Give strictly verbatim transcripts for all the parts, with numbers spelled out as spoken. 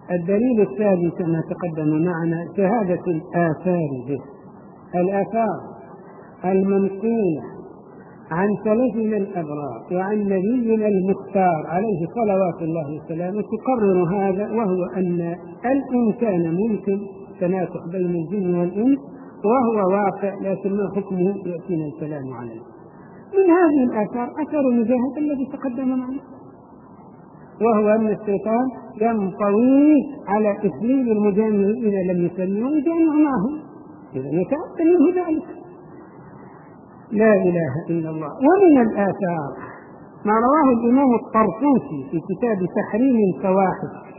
الدليل الثاني كما تقدم معنا شهادة الآثار به، الآثار المنقولة عن سلفنا الأبرار وعن نبينا المختار عليه صلوات الله وسلامه تقرر هذا، وهو أن الإنسان ممكن تناسخ بين الجن والإنس وهو واقع، لكن ما حكمه يأتينا الكلام عليه. من هذه الآثار أثر مجاهد الذي تقدم معنا، وهو أن الشيطان ينطوي على إسليل المجامع إذا لم يسلموا ويجامع معهم، إذا يتأتى منه ذلك. لا إله إلا الله. ومن الآثار ما رواه الإمام الطرطوسي في كتاب تحريم الفواحش،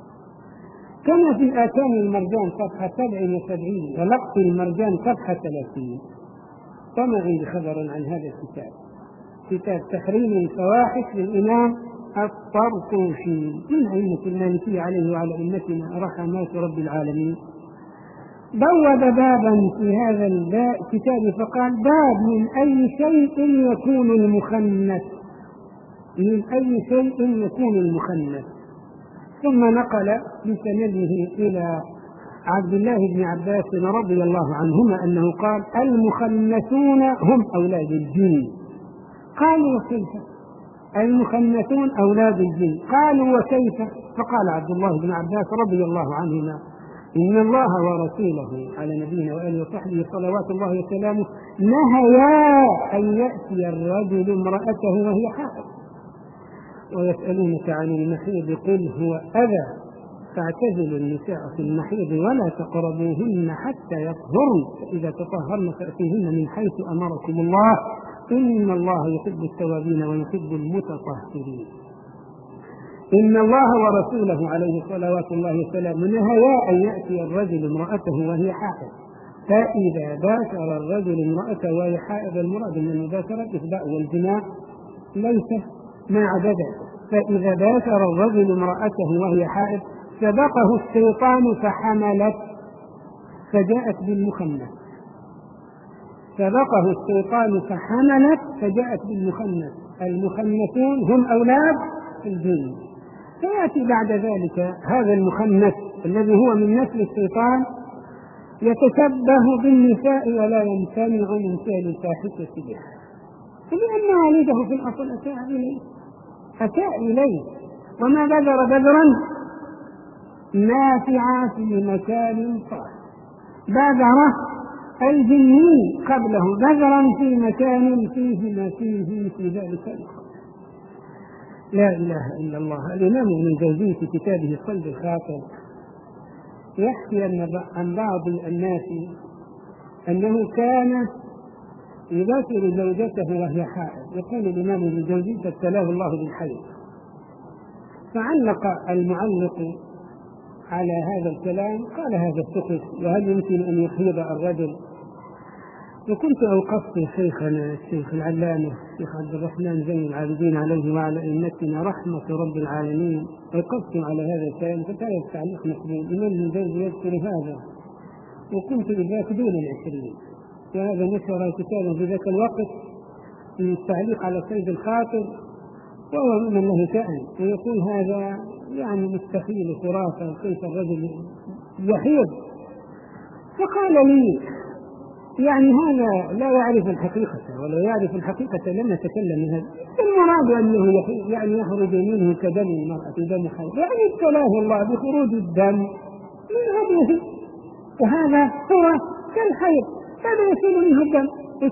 كما في آتان المرجان صفحة سبع وسبعين ولقط المرجان صفحة ثلاثين. كما عندي خبر عن هذا الكتاب، كتاب تحريم الفواحش للإمام الطرطوسي من أئمة المالكية عليه وعلى أئمتنا رحمات رب العالمين. بوب بابا في هذا الكتاب فقال: باب من أي شيء يكون المخنث، من أي شيء يكون المخنث. ثم نقل بسنده إلى عبد الله بن عباس رضي الله عنهما أنه قال: المخنثون هم أولاد الجن. قالوا: وكيف؟ المخنثون أولاد الجن. قالوا: وكيف؟ فقال عبد الله بن عباس رضي الله عنهما: إن الله ورسوله على نبينا وآله وصحبه صلوات الله وسلامه نهيا أن يأتي الرجل امرأته وهي حائض، ويسألونك عن المحيض قل هو أذى فاعتزلوا النساء في المحيض ولا تقربوهن حتى يطهرن، فإذا تطهرن فأتوهن من حيث أمركم الله إن الله يحب التوابين ويحب المتطهرين. إن الله ورسوله عليه صلوات الله وسلامه نهيا أن يأتي الرجل امرأته وهي حائض، فإذا باشر الرجل امرأته وهي حائض، المراد من المباشرة الإفضاء والجماع ليس ما عدد، فإذا باشر الرجل امرأته وهي حائض سبقه الشيطان فحملت فجاءت بالمخنث، سبقه الشيطان فحملت فجاءت بالمخنث. المخنثون هم أولاد الجن. فيأتي بعد ذلك هذا المخنث الذي هو من نسل الشيطان يتشبه بالنساء ولا يمتنع من فعل الفاحشة به، لأن والده في الأصل أتى إليه أتى إليه وما بذر بذرا نافعا في مكان صالح، بذر الجني قبله بذرا في مكان فيه ما فيه في ذلك الخير. لا إله إلا الله. الإمام ابن الجوزي في كتابه صلب الخاطر يحكي عن بعض الناس أنه كان يباشر زوجته وهي حائض، يقول الإمام ابن الجوزي فابتلاه الله بالحيض، فعلق المعلق على هذا الكلام قال: هذا السقف، وهل يمكن أن يحيض الرجل؟ وكنت أوقفت شيخنا الشيخ العلامة الشيخ عبد الرحمن زين العابدين عليه وعلى أئمتنا رحمة رب العالمين، أوقفت على هذا الكلام فكان التعليق مقبول. الإمام ابن الجوزي يذكر هذا، وكنت إذاك دون العشرين، وهذا نشر كتابا في ذاك الوقت من التعليق على سيد الخاطر، وهو من له شأن، ويقول هذا يعني مستحيل خرافة، كيف الرجل يحيض؟ فقال لي: يعني هذا لا يعرف الحقيقة، ولا يعرف الحقيقة لم يتكلم هذا، المراد أنه يعني يخرج منه كدم المرأة دم حيض، يعني ابتلاه الله بخروج الدم من هذه، وهذا هو كالحيض، هذا يصيب منه الدم،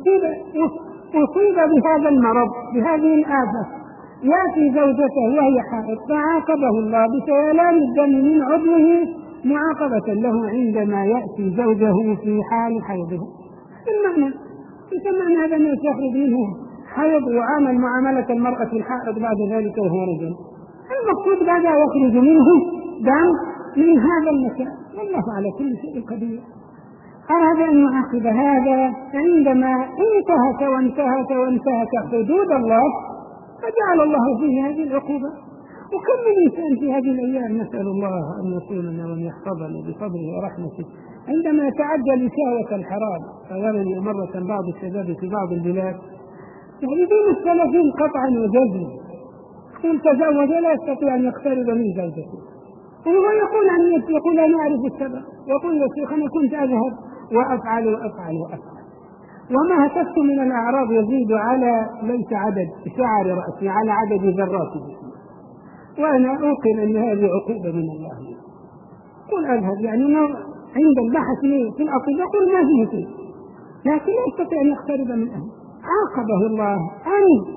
يصيب بهذا المرض بهذه الآفة، يأتي زوجته وهي حائض فعاقبه الله بسيلان الدم من عضوه معاقبة له عندما يأتي زوجه في حال حيضه. المعنى يسمى هذا ما يخرج منه حيض وعامل معاملة المرأة الحائض بعد ذلك وهو رجل، المقصود بعد يخرج منه دم من هذا المكان، والله على كل شيء قدير. أراد أن يعاقب هذا عندما انتهك وانتهك وانتهك حدود الله فجعل الله فيه هذه العقوبة. وكم من إنسان في هذه الأيام نسأل الله أن يصوننا وأن يحفظنا بفضله ورحمته عندما يتعجل شهوة الحرام. أولا مرة بعض الشباب في بعض البلاد يعرفون السلفين قطعا وجزما، كل تزوج لا يستطيع أن يقترب من زوجته، وهو يقول عن نفسه، يقول أنا أعرف السبب، يقول يا شيخ أنا كنت أذهب وأفعل وأفعل وأفعل وما هتفت من الأعراض يزيد على ليس عدد شعر رأسي على عدد ذرات جسمي، وأنا أوقن أن هذه عقوبة من الله. قل أذهب يعني عند البحث في الأطباء قل ما فيه شيء، لكن لا يستطيع أن يقترب من أهل. عاقبه الله أن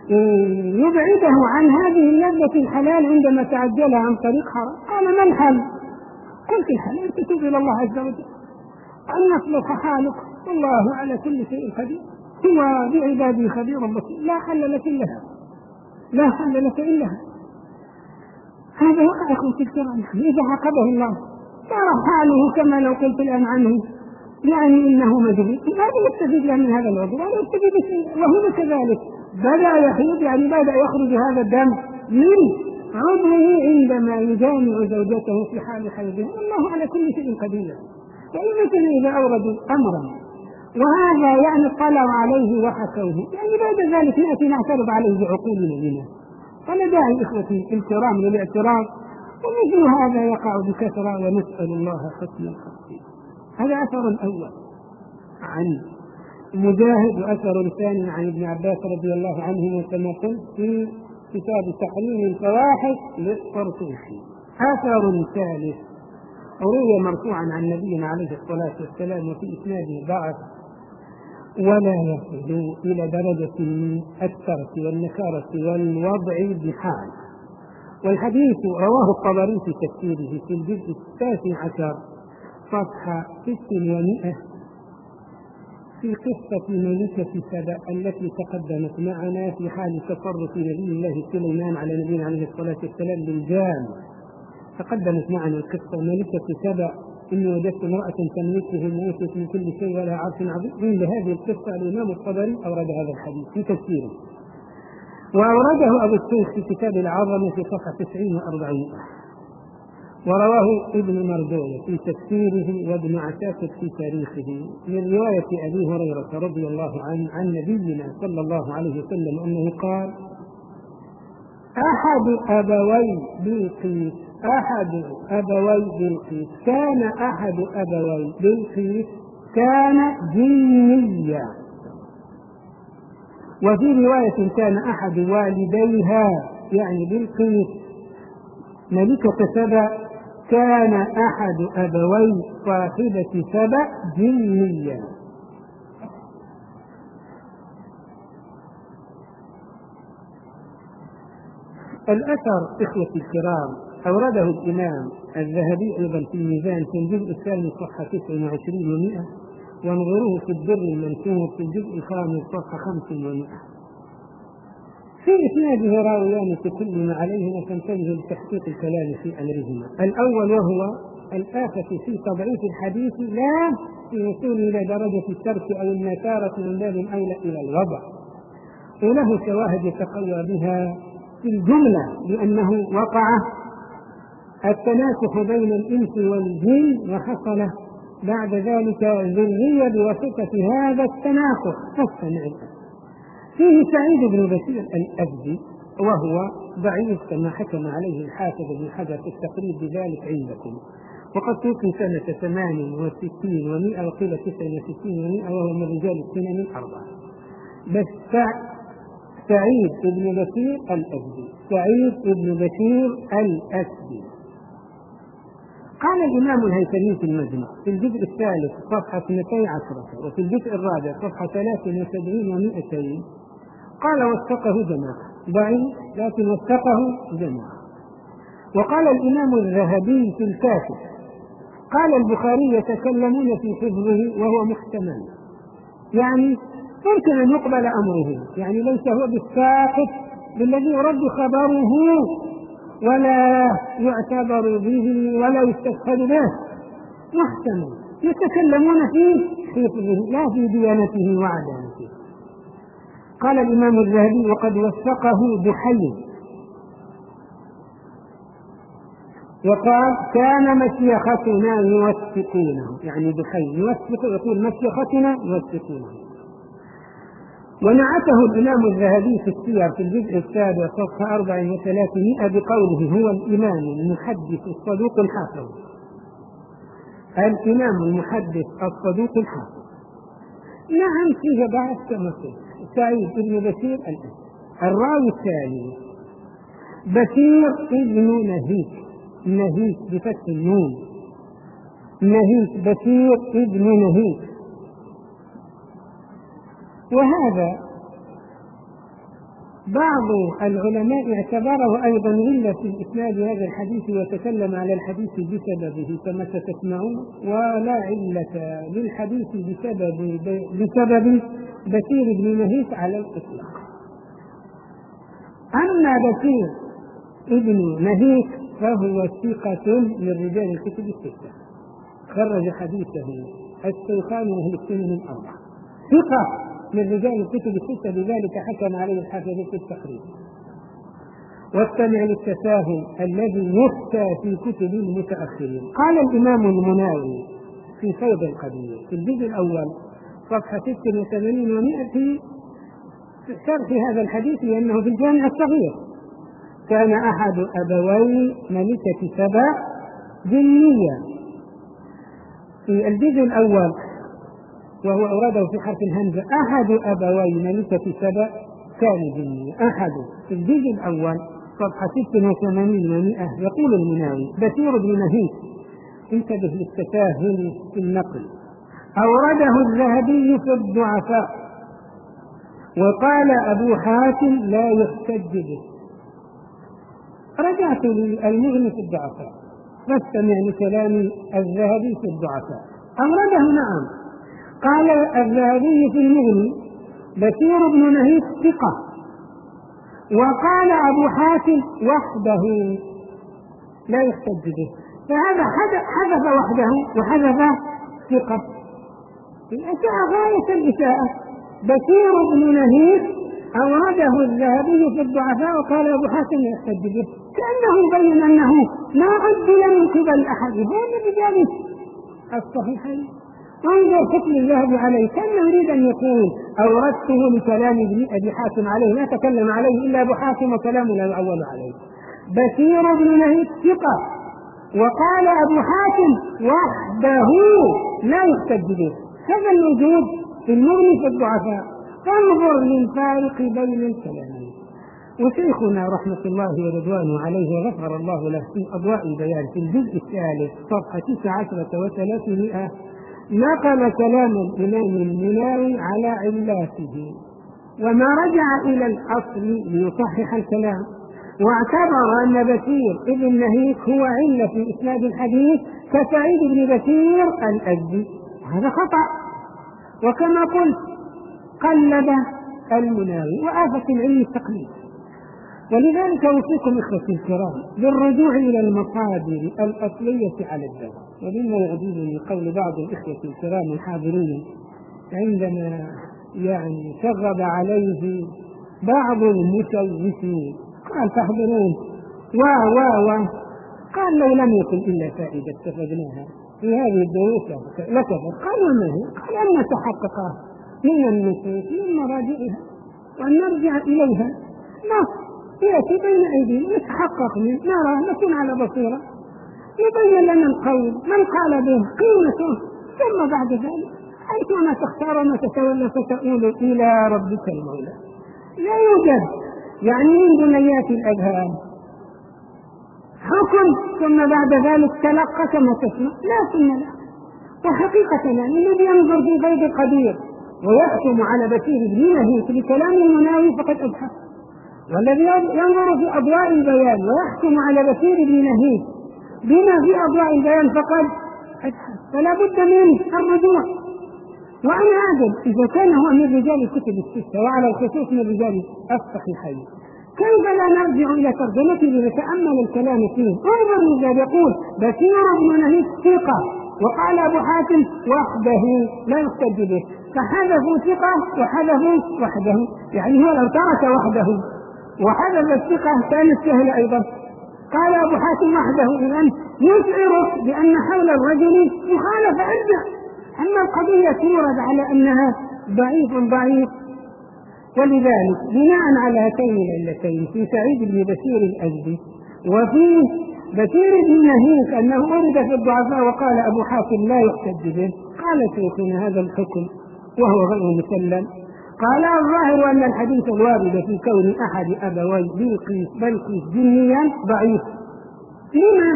يبعده عن هذه اللذة الحلال عندما تعجلها عن طريق حرام. قال ما الحل؟ قلت الحل أن تتوب إلى الله عز وجل، أن يصلح حالك، والله على كل شيء قدير، هو بعباده خبير بصير، لا حل لك إلا هذا، لا حل لك إلا هذا. هذا وقع أخوتي الكرام. إذا عاقبه الله صار حاله كما لو قلت الآن عنه يعني إنه مجنون، هذا يستفيد من هذا الوضع ولا يستفيد شيء. وهو كذلك بدأ يحيض، يعني بدأ يخرج هذا الدم من عضوه عندما يجامع زوجته في حال حيضه، الله على كل شيء قدير. فإذا إذا أوردوا أمرا وهذا يعني طلعوا عليه وحكوه، يعني بعد ذلك نأتي نعترض عليه بعقولنا لنا. فلا داعي إخوتي الكرام للاعتراض، ومثل هذا يقع بكثرة، ونسأل الله حسن الخير. هذا أثر الأول عن مجاهد، وأثر الثاني عن ابن عباس رضي الله عنهما كما قلت في كتاب تحريم الفواحش للطرطوسي. أثر ثالث روي مرفوعا عن نبينا عليه الصلاة والسلام وفي إسناده ضعف ولا يصل إلى درجة الترك والنكارة والوضع بحال. والحديث رواه الطبري في تفسيره في الجزء التاسع عشر صفحة ست ومئة في قصة ملكة سبأ التي تقدمت معنا في حال تصرف نبي الله سليمان على نبينا عليه الصلاة والسلام بالجان. تقدمت معنا القصة ملكة سبأ إني وجدت امرأة تملكهم وأوتيت من كل شيء ولا عرش عظيم. عند هذه القصة الإمام الطبري أورد هذا الحديث في تفسيره، وأورده أبو الشيخ في كتاب العظمة في صفحة تسعين وأربعين، ورواه ابن مردوية في تفسيره وابن عساكر في تاريخه من رواية أبي هريرة رضي الله عنه عن نبينا صلى الله عليه وسلم أنه قال: أحد أبوي بلقيس أحد أبوي بلقيس كان أحد أبوي بلقيس كان جنيا، وفي رواية كان أحد والديها يعني بلقيس ملكة سبأ كان أحد أبوي صاحبة سبأ جنيا. الأثر إخوتي الكرام أورده الإمام الذهبي أيضا في الميزان في الجزء الثاني صفحة تسع وعشرين ومئة، وانظروه في الدر المنثور في الجزء الخامس صفحة خمس ومئة. في إسناده راويان تكلم عليهما فانتبهوا لتحقيق الكلام في أمرهما. الأول وهو الآفة في تضعيف الحديث لا في وصول إلى درجة الترك أو النكارة من باب أولى إلى الوضع، وله شواهد يتقوى بها في الجملة لأنه وقع التناسخ بين الإنس والجن وحصل بعد ذلك ذرية بواسطة هذا التناسخ. فاستمع. فيه سعيد بن بشير الأزدي وهو ضعيف كما حكم عليه الحافظ بن حجر في التقريب بذلك عندكم، وقد توفي سنة ثمان وستين ومئة وقيل تسع وستين ومئة، وهو من رجال السنن الأربعة. بس سعيد بن بشير الأزدي سعيد بن بشير الأزدي قال الإمام الهيثمي في المجمع في الجزء الثالث صفحة اثنتي عشرة وفي الجزء الرابع صفحة ثلاث وسبعين ومئتين قال وثقه جماعة، ضعيف لكن وثقه جماعة. وقال الإمام الذهبي في الكافي قال البخاري يتكلمون في حفظه وهو محتمل، يعني ممكن أن يقبل أمره، يعني ليس هو بالساقط بالذي يرد خبره ولا يعتبر به ولا يستفاد به، محتمل يتكلمون في حفظه لا في ديانته وعدالته. قال الإمام الذهبي وقد وثقه بحي، وقال كان مشيختنا يوثقونه، يعني بحي يوثق يقول مشيختنا يوثقونه. ونعته الإمام الذهبي في السير في الجزء السابع صفحة أربع وثلاثمائة بقوله: هو الإمام المحدث الصدوق الحافظ. الإمام المحدث الصدوق الحافظ. نعم فيه بعض كما قلت سعيد بن بشير الأسد. الراوي الثاني بشير ابن نهيك، نهيك بفتح النون، نهيك، بشير ابن نهيك. وهذا بعض العلماء اعتبره أيضا علة في إسناد هذا الحديث وتكلم على الحديث بسببه كما ستسمعون، ولا علة للحديث بسبب بسبب بشير بن نهيك على الإطلاق. أما بشير ابن نهيك فهو ثقة من رجال الكتب الستة، خرج حديثه الشيخان وأهل السنن الأربعة، ثقة من رجال الكتب الستة، لذلك حكم عليه الحافظ في التقريب. واستمع للتساهل الذي يفتى في كتب المتأخرين. قال الإمام المناوي في فيض القدير في الجزء الأول صفحة ستة وثمانين ومائة في شرح هذا الحديث، لأنه في الجامع الصغير: كان أحد أبوي ملكة سبأ جنيا. في الجزء الأول وهو أورده في حرف الهمزة: أحد أبوي ملكة سبأ كان جنيا. أحد في الجزء الأول صفحة ستة وثمانين ومائة. يقول المناوي: بشير بن نهيك، انتبه للتساهل في النقل، أورده الذهبي في الضعفاء، وقال أبو حاتم لا يحتج به. رجعت للمغني في الضعفاء فاستمع لكلام الذهبي في الضعفاء. أورده نعم، قال الذهبي في المغني: بشير بن نهيك ثقة، وقال أبو حاتم وحده لا يحتج به. فهذا حذف وحده وحذف ثقة، الإساءة غاية الإساءة. بشير بن نهيك أورده الذهبي في الضعفاء وقال أبو حاتم لا يحتج به، كأنه يبين أنه ما عدل من قبل أحد، هو من رجال الصحيحين. وانظر حكم الذهبي عليه، كأنه يريد أن يقول أوردته لكلام أبي حاتم عليه، لا تكلم عليه إلا أبو حاتم وكلام لا يعول عليه. بشير بن نهيك ثقة، وقال أبو حاتم وحده لا يحتج به. هذا الموجود في المغني في الضعفاء. فانظر للفارق بين الكلامين. وشيخنا رحمة الله ورضوانه عليه وغفر الله له في أضواء البيان في الجزء الثالث صفحة تسعة عشر وثلاثمائة نقل كلام الإمام المناوي على علاته، وما رجع إلى الأصل ليصحح الكلام، واعتبر أن بشير ابن نهيك هو علة في إسناد الحديث كسعيد بن بشير الأزدي. هذا خطأ، وكما قلت قلد المناوي، وآفة العلم التقليد. ولذلك أوصيكم إخوتي الكرام بالرجوع إلى المصادر الأصلية على الدواء. ومما يعجبني قول بعض الإخوة الكرام الحاضرين عندما يعني شغب عليه بعض المشوشين، قال: تحضرون و و و قال: لو لم يكن إلا فائدة استفدناها في هذه الدروس لكفت. قال: وما هي؟ قال: أن نتحقق من النصوص من مراجعها وأن نرجع إليها، نص يأتي بين أيدينا نتحقق منه، نرى، نكون على بصيرة، يبين لنا القول من قال به قيمته، ثم بعد ذلك حيثما تختار وما تتولى فتؤول إلى ربك المولى. لا يوجد يعني من بنيات الأذهان حكم ثم بعد ذلك تلقى كما تسمع، لا ثم لا. وحقيقة يعني الذي ينظر في فيض القدير ويحكم على بشير بن نهيك بكلام المناوي فقد أبحث، والذي ينظر في أضواء البيان ويحكم على بشير بن نهيك بما في أضواء البيان فقد أبحث. فلا بد من الرجوع. وأنا أعجب إذا كان هو من رجال الكتب الستة وعلى الخصوص من رجال الصحيحين، كيف لا نرجع إلى ترجمته لنتأمل الكلام فيه؟ انظر لذا يقول: بشير بن نهيك ثقة، وقال أبو حاتم وحده لا يحتج به. فحذفوا ثقة وحذفوا وحده، يعني هو لو ترك وحده وحذف الثقة كانت سهلة أيضا. قال أبو حاتم وحده، إذن يشعرك بأن حول الرجل مخالفة أرجع. أما القضية تورد على أنها ضعيف ضعيف ولذلك بناء على هاتين العلتين في سعيد بن بشير الأزدي وفي بشير بن نهيك أنه ورد في الضعفاء وقال أبو حاتم لا يحتج به، قال شيخنا هذا الحكم وهو غير مسلم. قال الظاهر أن الحديث الوارد في كون أحد أبوي بلقيس بلقيس جنيا ضعيف. لما؟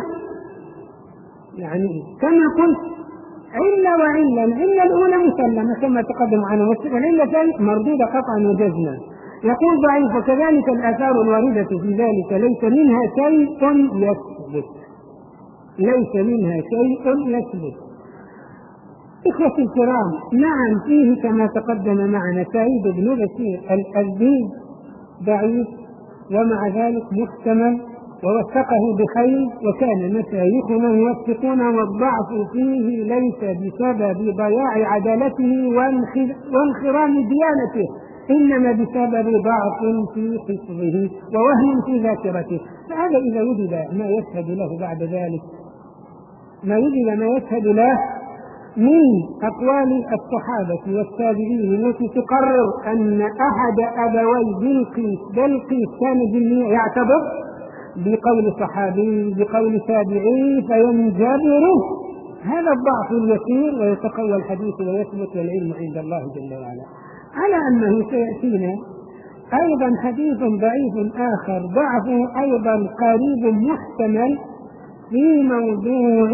يعني كما قلت علة وعلة، العلة الأولى مسلمة كما تقدم عنه، والعلة الثانية مردودة قطعا وجزما. يقول ضعيف، وكذلك الآثار الواردة في ذلك ليس منها شيء يثبت، ليس منها شيء يثبت. إخوتي الكرام، نعم فيه كما تقدم معنا سعيد بن بشير الأزدي ضعيف، ومع ذلك محتمل ووثقه بخير، وكان مشايخنا يوثقون، والضعف فيه ليس بسبب ضياع عدالته وانخرام ديانته، إنما بسبب ضعف في حفظه ووهم في ذاكرته. فهذا إذا وجد ما يشهد له بعد ذلك، ما وجد ما يشهد له من أقوال الصحابة والتابعين التي تقرر أن أحد أبوي بلقيس بلقيس كان جنيا، يعتبر بقول صحابي بقول تابعي فينجبر هذا الضعف اليسير ويتقوى الحديث ويثبت والعلم عند الله جل وعلا. على أنه سيأتينا أيضا حديث ضعيف آخر ضعفه أيضا قريب محتمل في موضوع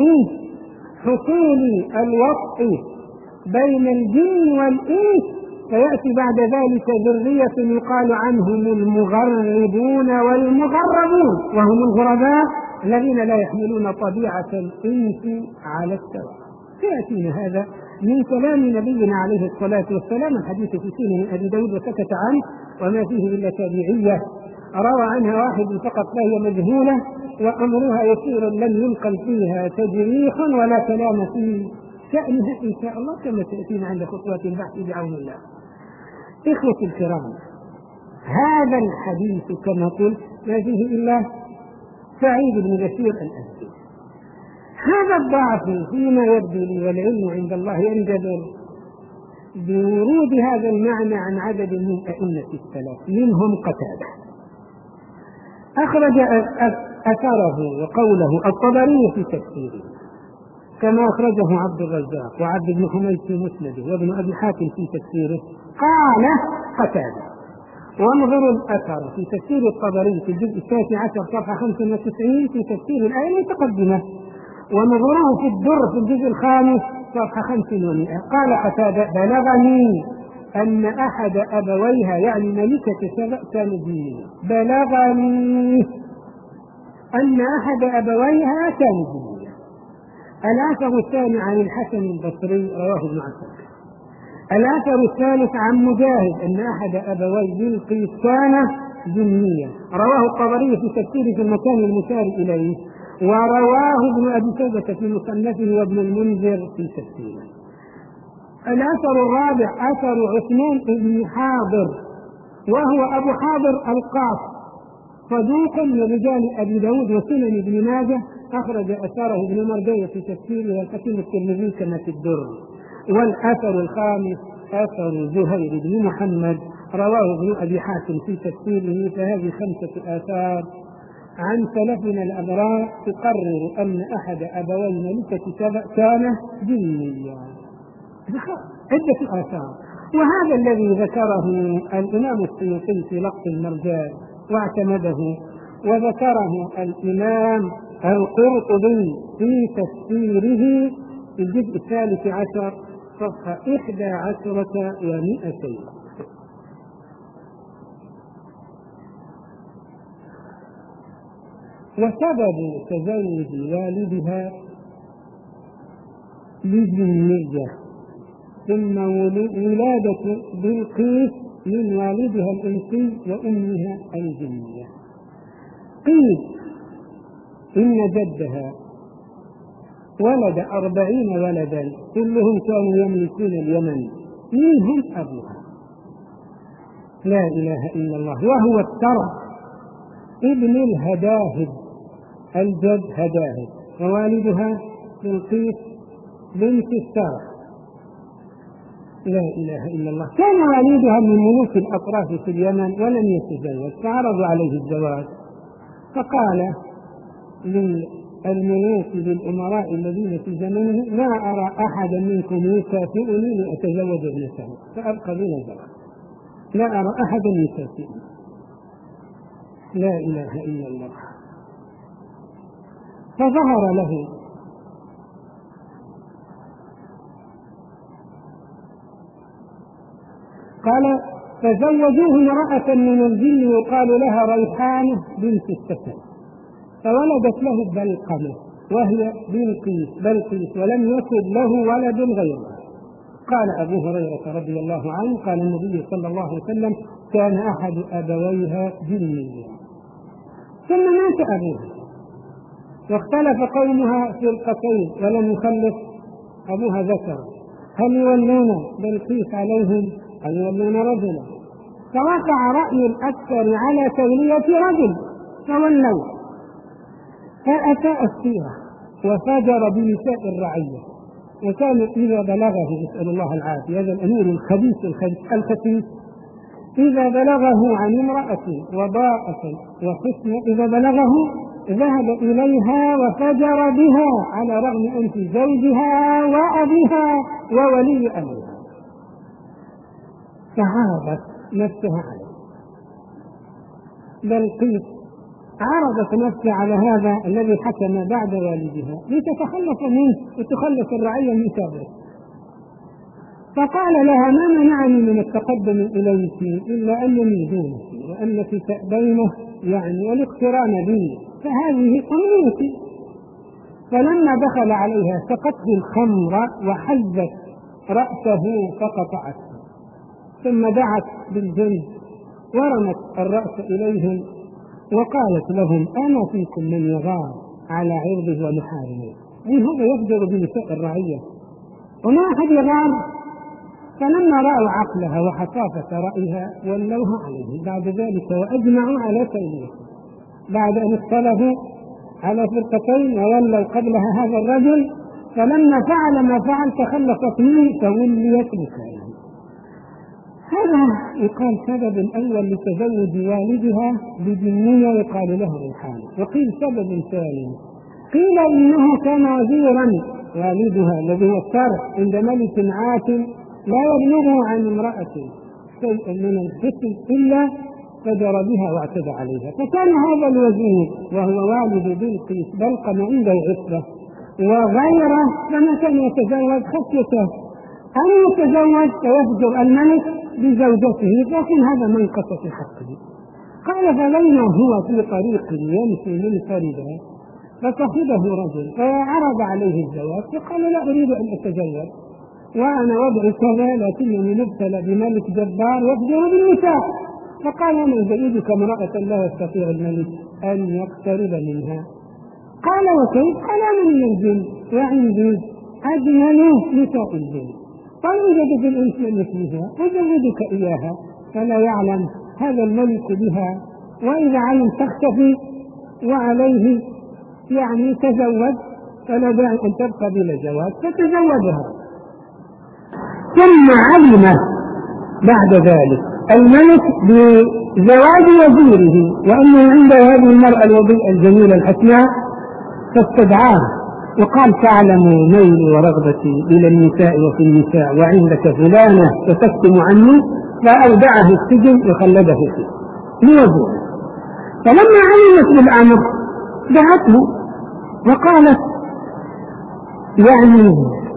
حصول الوصف بين الجن والإنس، فيأتي بعد ذلك ذرية يقال عنهم المغربون والمغربون، وهم الغرباء الذين لا يحملون طبيعة الإنس على السواء. سيأتينا هذا من كلام نبينا عليه الصلاة والسلام، الحديث في سنن أبي داود وسكت عنه، وما فيه إلا تابعية روى عنها واحد فقط فهي مجهولة، وأمرها يسير لم ينقل فيها تجريح ولا كلام في شأنها إن شاء الله، كما تأتينا عند خطوات البحث بعون الله. إخوتي الكرام، هذا الحديث كما قلت ما فيه إلا سعيد بن بشير الأزدي. هذا الضعف فيما يبدو لي والعلم عند الله ينجبر بورود هذا المعنى عن عدد من أئمة السلف، منهم قتادة أخرج أثره وقوله الطبري في تفسيره، كما أخرجه عبد الرزاق وعبد بن حميد في مسنده وابن أبي حاتم في تفسيره. قال قتادة: وانظروا الأثر في تفسير الطبري في الجزء التاسع عشر صفحة خمسة وتسعين في تفسير الآية المتقدمة، ونظروه في الدر في الجزء الخامس صفحة خمس ومئة. قال قتادة: بلغني أن أحد أبويها يعني ملكة سبأ كان جنيا. بلغني أن أحد أبويها كان جنيا. الأثر الثاني عن الحسن البصري رواه ابن عساكر. الأثر الثالث عن مجاهد أن أحد أبوي بلقيس كان جنيا، رواه الطبري في تفسيره في المكان المشار إليه، ورواه ابن أبي شيبة في مصنفه وابن المنذر في تفسيره. الأثر الرابع أثر عثمان بن حاضر، وهو أبو حاضر القاف، صدوق من رجال أبي داود وسنن ابن ماجه، أخرج أثاره ابن مردويه في تفسيره والحكيم الترمذي كما في الدر. والأثر الخامس أثر زهير بن محمد، رواه ابن أبي حاتم في تفسيره. فهذه خمسة آثار عن سلفنا الأبرار تقرر أن أحد أبوي ملكة سبأ كان جنيا، عدة آثار. وهذا الذي ذكره الإمام السيوطي في لقط المرجان واعتمده، وذكره الإمام القرطبي في تفسيره في الجزء الثالث عشر صفحة إحدى عشرة ومئتين. وسبب تزوج والدها لجنية، ثم ولادة بلقيس من والدها الإنسي وأمها الجنية. قيل إن جدها ولد أربعين ولدا كلهم كانوا يملكون اليمن، منهم أبوها لا إله إلا الله، وهو الترى ابن الهداهد الجد هداهد، ووالدها بلقيس بنت السرح. لا إله إلا الله. كان والدها من ملوك الأطراف في اليمن ولم يتزوج، فعرضوا عليه الزواج، فقال للملوك للأمراء الذين في زمنه: لا أرى أحدا منكم يكافئني لأتزوج ابنته، فأبقى دون الزواج. لا أرى أحدا يكافئني. لا إله إلا الله. فظهر له قال: فزوجوه امرأة من الجن يقال لها ريحانة بنت السكن، فولدت له بلقمة وهي بلقيس بلقيس ولم يكن له ولد غيرها. قال أبو هريرة رضي الله عنه: قال النبي صلى الله عليه وسلم: كان أحد أبويها جنيا. ثم مات أبوها واختلف قومها في القتين ولم يخلف أبوها ذكر، هل يولون بلقيس عليهم أن يولون رجلا؟ فوقع رأي الأكثر على تولية رجل فولوا، فأتى السيرة وفجر بنساء الرعية، وكان إذا بلغه، نسأل الله العافية، هذا الأمير الخبيث الخبيث إذا بلغه عن امرأة وضاءة وحسن، إذا بلغه ذهب إليها وفجر بها على رغم أنف زوجها وأبيها وولي أمرها، فعرضت نفسها عليه. بلقيس عرضت نفسها على هذا الذي حكم بعد والدها لتتخلص منه وتخلص الرعية من شره، فقال لها: ما منعني من التقدم إليك إلا أنني دونك وأنك تأبينه يعني والاقتران بي، فهذه أمنيتي. فلما دخل عليها سقته الخمر وحزت رأسه فقطعته، ثم دعت بالجن ورمت الرأس إليهم وقالت لهم: أنا فيكم من يغار على عرضه ومحارمه، أي هذا يفجر بنساء الرعية وما أحد يغار. فلما رأوا عقلها وحصافة رأيها ولوها عليه بعد ذلك وأجمعوا على توليته، بعد أن اختلفوا على فرقتين وولوا قبلها هذا الرجل، فلما فعل ما فعل تخلصت منه فوليت مكانه. هذا يقال سبب أول لتزوج والدها بجنية يقال له ريحانة. وقيل سبب ثاني، قيل إنه كان وزيرا والدها الذي هو الشرع عند ملك عاتل لا يبلغه عن امرأة شيئا من الحسن إلا فجر بها واعتدى عليها، فكان هذا الوزير وهو والد بلقيس بلقم عنده عفة وغيره، فما كان يتزوج خشيته أن يتزوج ويفجر الملك بزوجته، لكن هذا منقص في حقه. قال: فلما هو في طريق يمشي منفردا فصحبه رجل فعرض عليه الزواج، فقال: لا أريد أن أتزوج وأنا وضع كذا، لكنني مبتلى بملك جبار يفجر بالنساء. فقال: من زوجك امرأة لا يستطيع الملك أن يقترب منها. قال: وكيف؟ قال: أنا من الجن وعندي أجمل نساء الجن، قال: وجدت الإنس مثلها وزوجك إياها، فلا يعلم هذا الملك بها، وإذا علم تختفي وعليه يعني تزوج، فلا داعي أن تبقى بلا زواج، فتزوجها. ثم علم بعد ذلك الملك بزواج وزيره وأنه عنده هذه المرأة الوضيئة الجميلة الحسناء، فاستدعاه وقال: تعلم ميلي ورغبتي إلى النساء وفي النساء، وعندك فلانة فتكتم عني، فأودعه السجن وخلده فيه لوزيره. فلما علمت بالأمر دعته وقالت: يعني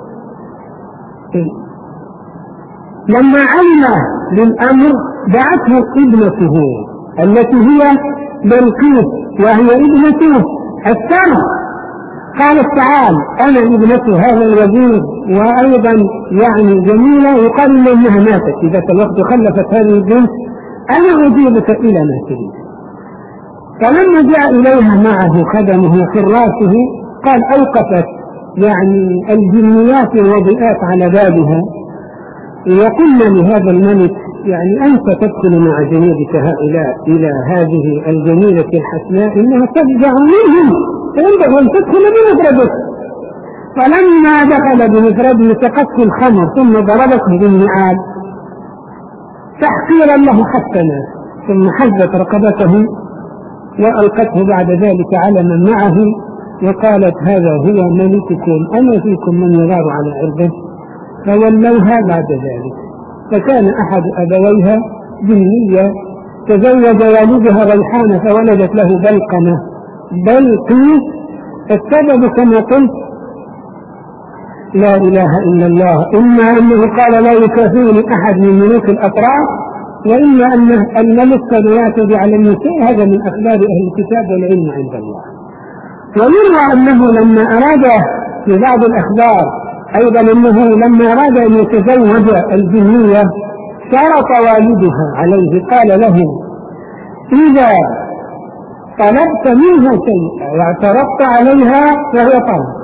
لما علم بالأمر دعته ابنته التي هي بلقيس وهي ابنته السارة، قالت: تعال أنا ابنة هذا الوزير وأيضا يعني جميلة، يقال إنها ماتت في ذاك الوقت خلفت هذه البنت، أنا أجيبك إلى ما تريد. فلما جاء إليها معه خدمه وحراسه قال: أوقفت يعني الجنيات الوضيئات على بابها وقلنا لهذا الملك: يعني أنت تدخل مع جنودك هؤلاء إلى هذه الجميلة الحسناء إنها تفزع منهم، فينبغي أن تدخل بمفردك. فلما دخل بمفرده سقته الخمر ثم ضربته بالنعال تحقيرا له حسنا، ثم حزت رقبته وألقته بعد ذلك على من معه وقالت هذا هو ملككم أما فيكم من يغار على عرضه، فولوها بعد ذلك. فكان أحد أبويها جنية تزوج والدها ريحانة فولدت له بلقمة بلقي. السبب كما قلت لا إله إلا الله، إما أنه قال لا يكافئني أحد من ملوك الأطراف، وإما أن الملك قد يعتدي على النساء. هذا من أخبار أهل الكتاب والعلم عند الله. ويروى أنه لما أراد في بعض الأخبار أيضا أنه لما أراد أن يتزوج الجنية شرط والدها عليه، قال له إذا طلبت منها شيئا واعترضت عليها فهي طلب،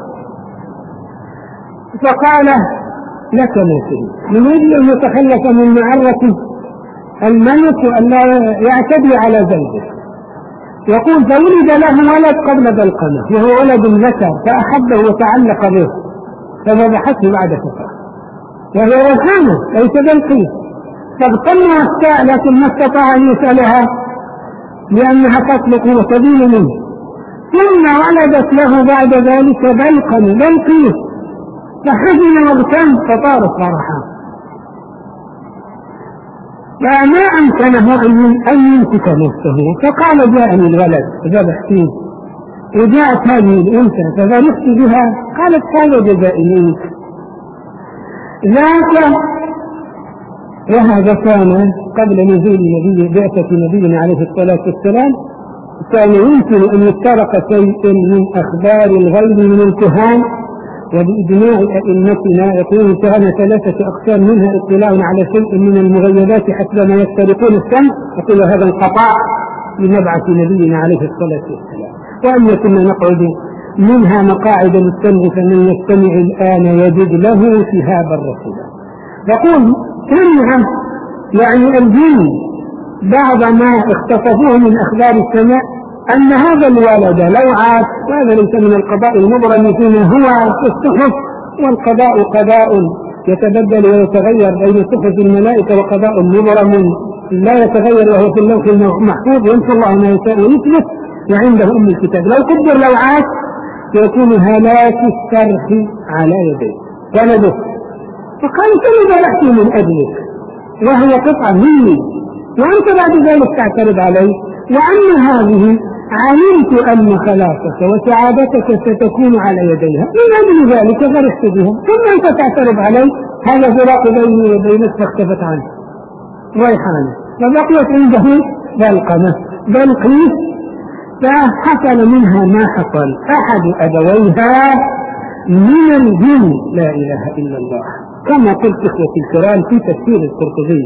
فقال لك ما تريد، من أجل أن يتخلص من معرة الملك وأن لا يعتدي على زوجه. يقول فولد له ولد قبل بلقمة وهو ولد ذكر فأحبه وتعلق به فذبحته بعد فترة، وهي ريحانة ليس بلقيس، فاغتمها الساء لكن ما استطاع أن يسألها لأنها تطلق وتبين منه. ثم ولدت له بعد ذلك بلقمة بلقيس فحزن واغتم فطارت فرحا، فما أمكنه أن يمسك نفسه، فقال جاءني الولد ذبحتيه، وجاءت هذه الأنثى فذبحت بها، قالت هذا جزائي منك. ذاك وهذا كان قبل نزول نبي بعثة نبينا عليه الصلاة والسلام، كان يمكن أن يفترق شيء من أخبار الغيب من الكهان، وبإجماع أئمتنا يكون كان ثلاثة أقسام، منها اطلاع على شيء من المغيبات حسب ما يفترقون السمع، وكل هذا انقطاع لمبعث نبينا عليه الصلاة والسلام. وأن كنا نقعد منها مقاعد للسمع فمن يستمع الآن يجد له شهابا رصدا. يقول سمع يعني الجن بعض ما اختصفوه من أخبار السماء أن هذا الولد لو عاش، وهذا ليس من القضاء المبرم فيما هو في الصحف، والقضاء قضاء يتبدل ويتغير بين صحف الملائكة وقضاء مبرم لا يتغير وهو في اللوح المحفوظ ينسى الله ما يشاء ويثبت وعنده أم الكتاب. لو قدر لو عاش يكون هلاك السرح على يديه ولده، فقال كم ذبحت من أجلك وهي قطعة مني وأنت بعد ذلك تعترض علي، وأن هذه علمت أن خلاصك وسعادتك ستكون على يديها، من أجل ذلك فرحت بها، ثم أنت تعترض علي. هذا فراق بيني وبينك فاختفت عنه ريحانة، فبقيت عنده بلقمة بلقيس، فحصل منها ما حصل. أحد أبويها من الجن، لا إله إلا الله، كما قلت إخوتي الكرام في تفسير القرطبي.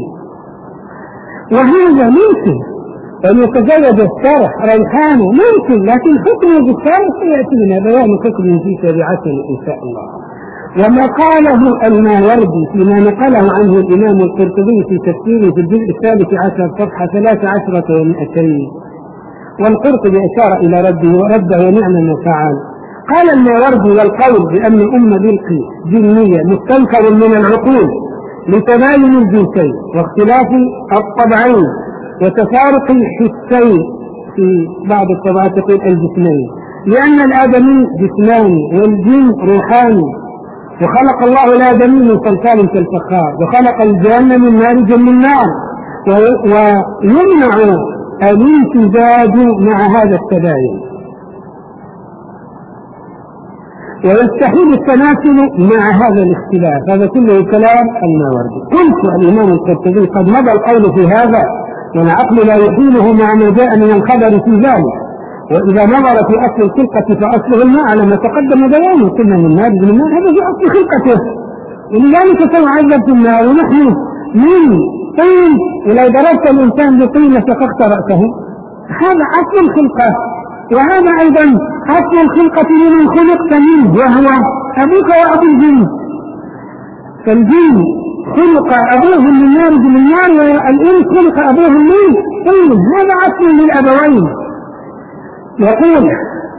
وهذا ممكن أن يتزوج السارح ريحانه ممكن، لكن حكم بالسارح سيأتينا بيان حكم في شريعتنا إن شاء الله. وما قاله الماوردي فيما نقله عنه الإمام القرطبي في تفسيره في الجزء الثالث عشر صفحة ثلاث عشرة ومئتين، والقرطبي أشار إلى رده ورده ونعم ما فعل. قال الماوردي والقول بأن أم بلقيس جنية مستنكر من العقول لتباين الجنسين واختلاف الطبعين وتفارق الحسين، في بعض الطبعات تقول الجسمين، لأن الآدمي جسماني والجن روحاني، وخلق الله الآدمي من صلصال كالفخار وخلق الجن من مارج من نار، ويمنع الامتزاج مع هذا التباين ويستحيل التناسل مع هذا الاختلاف. هذا كله كلام الماوردي. قلت الإمام القرطبي قد مضى القول في هذا والعقل لا يحيله مع ما جاء من الخبر في ذلك، وإذا نظر في أصل الخلقة فأصله الماء على ما تقدم بيانه، كنا من مارج من النار، هذا في أصل خلقته، ولذلك سنعذب في النار ونحن من طين، ولو ضربت الإنسان بطين لشققت رأسه، هذا أصل الخلقة. وهذا أيضا أصل الخلقة لمن خلقت منه وهو أبوك وأبو الجن، فالجن خلق أبوهم من مارج من النار، والإنس خلق أبوهم من طين، هذا أصل للأبوين. يقول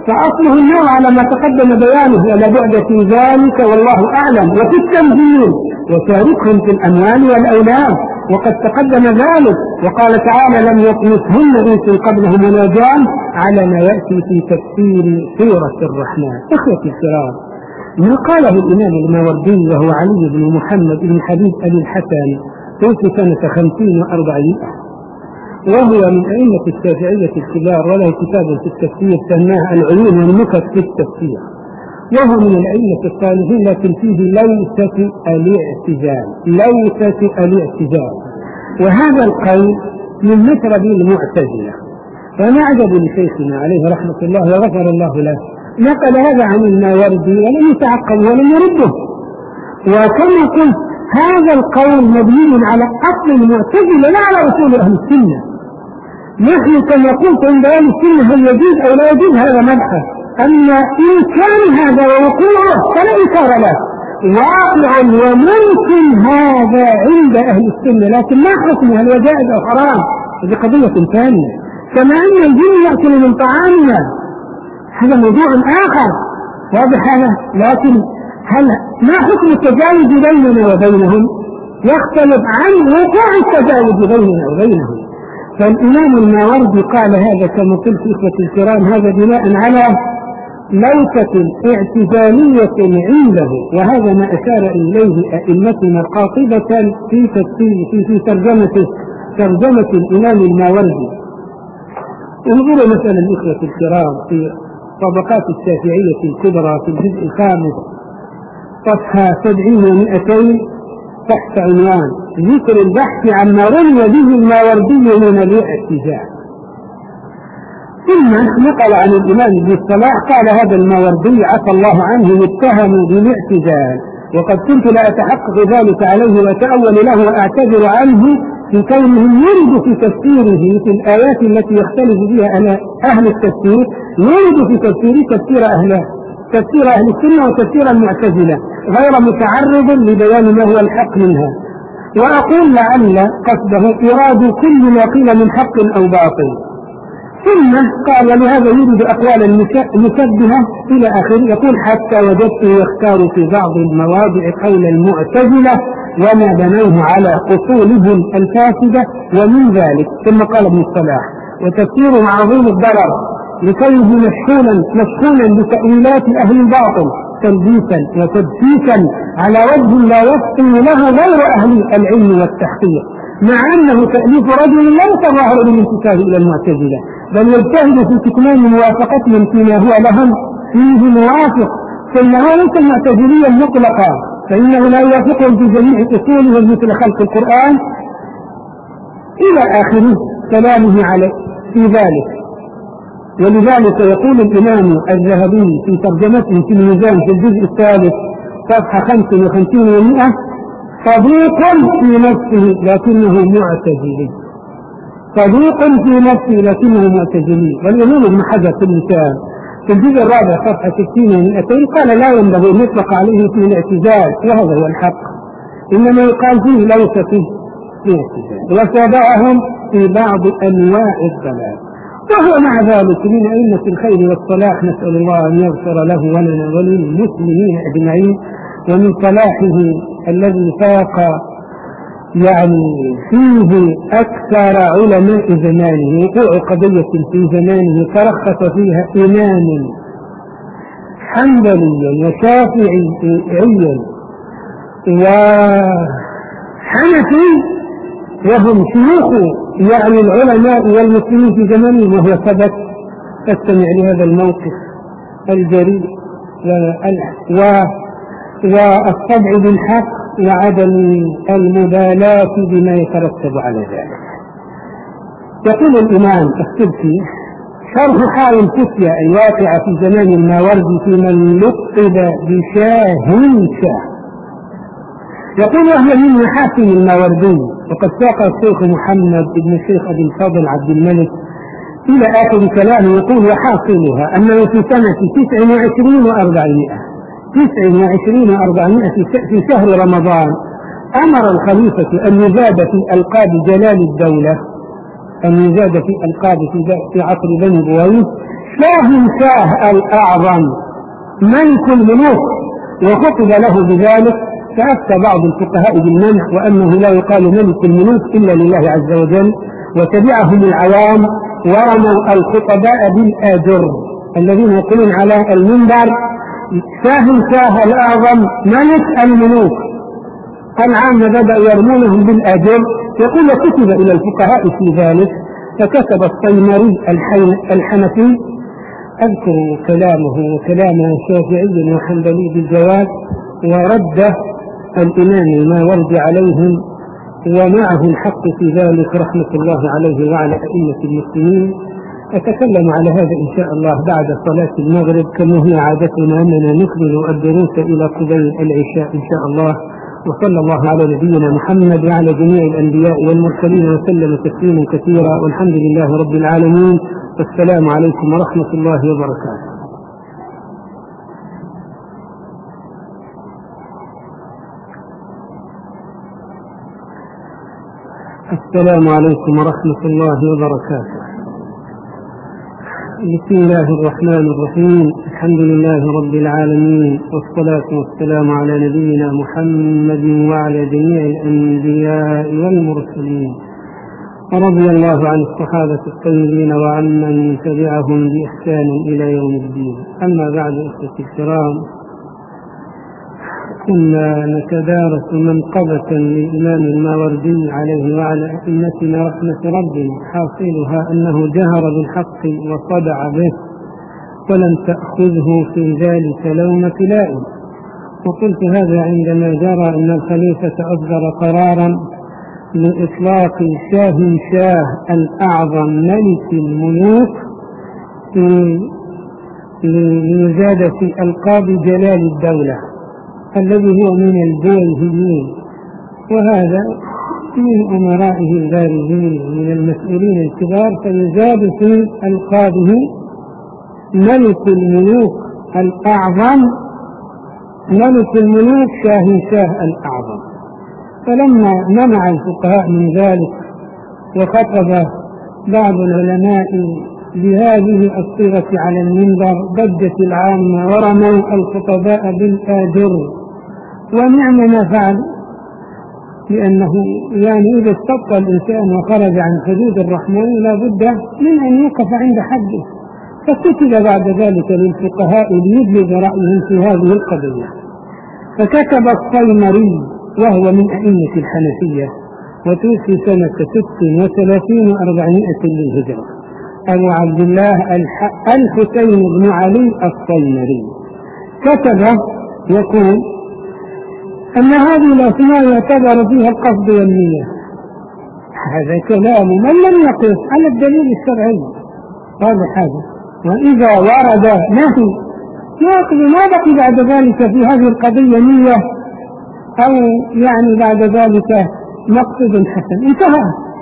فأصله النار على ما تقدم بيانه، ولا بعد في ذلك والله أعلم. وفي التنزيل وشاركهم في الأموال والأولاد، وقد تقدم ذلك، وقال تعالى لم يطمثهن إنس قبلهم ولا جان، على ما يأتي في تفسير سورة الرحمن. إخوتي الكرام، ما قاله الإمام الماوردي وهو علي بن محمد بن حبيب أبي الحسن توفي سنة خمسين وأربعمائة، وهو من أئمة الشافعية الكبار، وله كتاب في التفسير سماه العيون والنكت في التفسير، وهو من الأئمة الصالحين، لكن فيه ليست الاعتزال ليست الاعتزال وهذا القول من مشرب المعتزلة. فما عجب لشيخنا عليه رحمة الله وغفر الله له، نقل هذا عن الماوردي ولم يتعقب ولم يرده. وكما قلت هذا القول مبني على أصل المعتزلة لا على أصول أهل السنة. نحن كما قلت عند أهل السنة هل يجوز أو لا يجوز هذا مبحث، أما إن كان هذا ووقوعه فلا إنكار له، واقع وممكن هذا عند أهل السنة، لكن ما حكمه هل جائز أو حرام هذه قضية ثانية. كما أن الجن يأكل من طعامنا هذا موضوع آخر واضح هذا، لكن هل ما حكم التجاوز بيننا وبينهم يختلف عن وقوع التجاوز بيننا وبينهم. فالإمام الماوردي قال هذا كما قلت إخوتي الكرام هذا بناء على ليست اعتزالية عنده، وهذا ما أشار إليه أئمتنا قاطبة في تفسير في, في ترجمة ترجمة الإمام الماوردي. انظروا مثلا إخوتي الكرام في طبقات الشافعية الكبرى في الجزء الخامس صفحة سبعين ومئتين تحت عنوان ذكر البحث عما رمي به الماوردي من الاعتزال. ثم نقل عن الإمام ابن الصلاح قال هذا الماوردي عفى الله عنه متهم بالاعتزال، وقد كنت لا أتحقق ذلك عليه وأتأول له وأعتذر عنه في كونه يرد في تفسيره في الآيات التي يختلف بها أهل التفسير، يرد في تفسيره تفسير أهل تفسير أهل السنة وتفسير المعتزلة غير متعرض لبيان ما هو الحق منها. وأقول لعل قصده إراد كل ما قيل من حق أو باطل. ثم قال لهذا يريد أقوال المشبهة إلى آخره، يقول حتى وجدته يختار في بعض المواضع قول المعتزلة وما بنوه على أصولهم الفاسدة ومن ذلك. ثم قال ابن الصلاح وتفسيره عظيم الضرر لكونه مشحونا مشحونا بتأويلات أهل الباطل تلبيسا وتدسيسا على وجه لا يفطن له غير أهل العلم والتحقيق، مع أنه تأليف رجل لا يتظاهر بالانتساب إلى المعتزلة، بل يجتهد في كتمان موافقتهم فيما هو لهم فيه موافق، فإنه ليس المعتزليا مطلقا، فإنه لا يوافقهم في جميع أصولهم مثل خلق القرآن إلى آخر كلامه عليه في ذلك. ولذلك يقول الإمام الذهبي في ترجمته في الميزان في الجزء الثالث صفحة خمسة وخمسين ومئة صديق في نفسه لكنه معتزلي، صديق في نفسه لكنه معتزلي. والإمام ابن حجر في اللسان في الجزء الرابع صفحة ستين ومئتين قال لا ينبغي أن يطلق عليه في الاعتزال، وهذا هو الحق، إنما يقال فيه ليس فيه اعتزال، وتابعهم في بعض أنواع الضلال. وهو مع ذلك من أئمة الخير والصلاح، نسأل الله أن يغفر له ولنا وللمسلمين أجمعين، ومن صلاحه الذي فاق يعني فيه أكثر علماء زمانه، وقوع قضية في زمانه ترخص فيها إمام حنبليا وشافعيا وحنفي وهم شيوخ يعني العلماء والمسلمين في زمانه، وهو ثبت. استمع لهذا الموقف الجريء والصدع بالحق وعدم المبالاة بما يترتب على ذلك. يقول الإمام السبكي شرح حال الفتية الواقعة في زمان الماوردي في من لقب بشاه شاه. يقول وهي من محاسن الماوردي، وقد ساق الشيخ محمد بن الشيخ أبي الفضل عبد الملك إلى آخر كلامه. يقول وحاصلها أنه في سنة تسع وعشرين وأربعمائة تسع وعشرين وأربعمائة في شهر رمضان أمر الخليفة أن يزاد في ألقاب جلال الدولة أن يزاد في ألقاب في عصر بني بويس شاه شاه الأعظم ملك الملوك، وخطب له بذلك، فأفتى بعض الفقهاء بالمنع وأنه لا يقال ملك الملوك إلا لله عز وجل، وتبعهم العوام ورموا الخطباء بالآجر الذين يقولون على المنبر شاه شاه الأعظم ملك الملوك. العامة بدأوا يرمونهم بالآجر. يقول كتب إلى الفقهاء في ذلك، فكتب الطيمري الحنفي، أذكر كلامه وكلام شافعي وحنبلي بالجواب، ورد الإمام الماوردي عليهم ومعه الحق في ذلك رحمة الله عليه وعلى أئمة المسلمين. أتكلم على هذا إن شاء الله بعد صلاة المغرب، كما هي عادتنا أننا نكمل الدروس إلى قبيل العشاء إن شاء الله. وصلى الله على نبينا محمد وعلى جميع الأنبياء والمرسلين وسلم تسليما كثيرا، والحمد لله رب العالمين، والسلام عليكم ورحمة الله وبركاته. السلام عليكم ورحمة الله وبركاته. بسم الله الرحمن الرحيم، الحمد لله رب العالمين، والصلاة والسلام على نبينا محمد وعلى جميع الأنبياء والمرسلين، ورضي الله عن الصحابة الطيبين وعمن تبعهم بإحسان إلى يوم الدين. أما بعد، أخوتي الكرام، كنا نتدارس منقبة للإمام الماوردي عليه وعلى أئمتنا رحمة ربنا، حاصلها أنه جهر بالحق وصدع به ولم تأخذه في ذلك لومة لائم. وقلت هذا عندما جرى أن الخليفة أصدر قرارا لإطلاق شاه شاه الأعظم ملك الملوك لمزادة القاضي جلال الدولة الذي هو من البويهيين، وهذا من أمرائه البارزين من المسؤولين الكبار، فيزاد في القاضي ملك الملوك الأعظم ملك الملوك شاه شاه الأعظم. فلما منع الفقهاء من ذلك وخطب بعض العلماء بهذه الصيغة على المنبر، ضجت العامة ورموا الخطباء بالآجر، ونعم ما فعل، لأنه يعني إذا استبقى الإنسان وخرج عن حدود الرحمن لا بد من أن يوقف عند حده. فكتب بعد ذلك للفقهاء ليبلغ رأيهم في هذه القضية. فكتب الطيمري وهو من أئمة الحنفية، وتوفي سنة ست وثلاثين وأربعمائة للهجرة، أبو عبد الله الحسين بن علي الطيمري، كتب يقول أن هذه الأسماء يعتبر فيها القصد والنية. هذا كلام من لم يقف على الدليل الشرعي، هذا حاجة. وإذا ورد نهي يقضي ما بقي بعد ذلك في هذه القضية نية أو يعني بعد ذلك مقصد حسن، انتهى.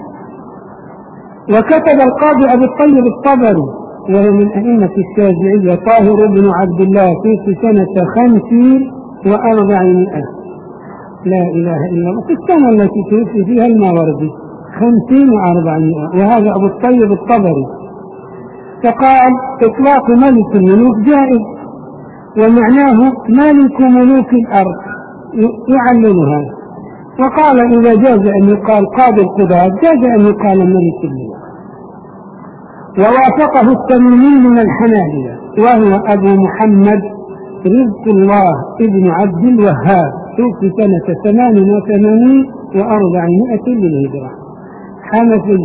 وكتب القاضي أبو الطيب الطبري وهو من أئمة الشافعية طاهر بن عبد الله في سنة خمسين وأربعمائة، لا إله إلا الله، في السنة التي توفي فيها الماوردي خمسين وأربعمائة، وهذا أبو الطيب الطبري. فقال إطلاق ملك الملوك جائز، ومعناه ملك ملوك الأرض، يعلمها. وقال إذا جاز أن يقال قاضي القضاة جاز أن يقال ملك الملوك. ووافقه التميمي من الحنابلة وهو أبو محمد رزق الله ابن عبد الوهاب، توفي سنة ثمان وثمانين وأربعمائة للهجرة، حنفي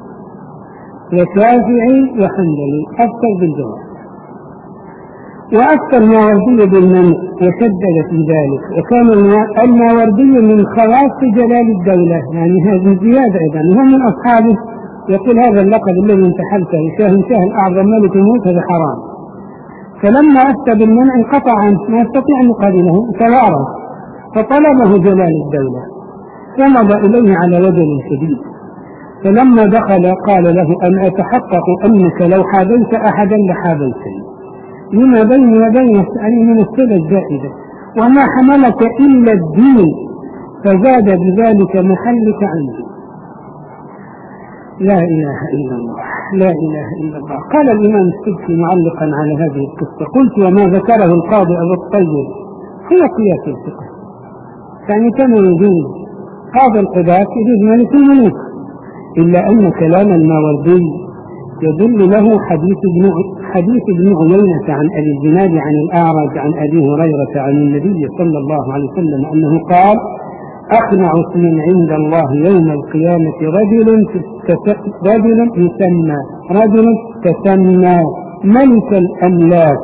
وشافعي وحنبلي، أفتى بالجواب. وأفتى الماوردي بالمنع وشدد في ذلك، وكان الماوردي من خواص جلال الدولة، يعني هذه زيادة أيضا، وهو من أصحابه. يقول هذا اللقب الذي انتحلته شاه شاه الأعظم ملك الملوك هذا حرام. فلما أفتى بالمنع انقطع عنه، ما يستطيع أن يقابله، توارى، فطلبه جلال الدولة ومضى إليه على وجل شديد. فلما دخل قال له أن أتحقق أنك لو حابلت أحدا لحابلتني، لما بيني وبينه يعني من السبب الزائدة، وما حملك إلا الدين، فزاد بذلك محلك عندي. لا إله إلا الله، لا إله إلا الله. قال الإمام السبكي معلقا على هذه القصة: قلت وما ذكره القاضي أبو الطيب هي قياس الفقه، يعني كما يجوز قاضي القضاة يجوز ملك الملوك، إلا أن كلام الماوردي يدل له حديث ابن حديث ابن عيينة عن أبي الزناد عن الأعرج عن أبي هريرة عن النبي صلى الله عليه وسلم أنه قال: أقنع اسم عند الله يوم القيامة رجل رجل يسمى رجل تسمى ملك الأملاك.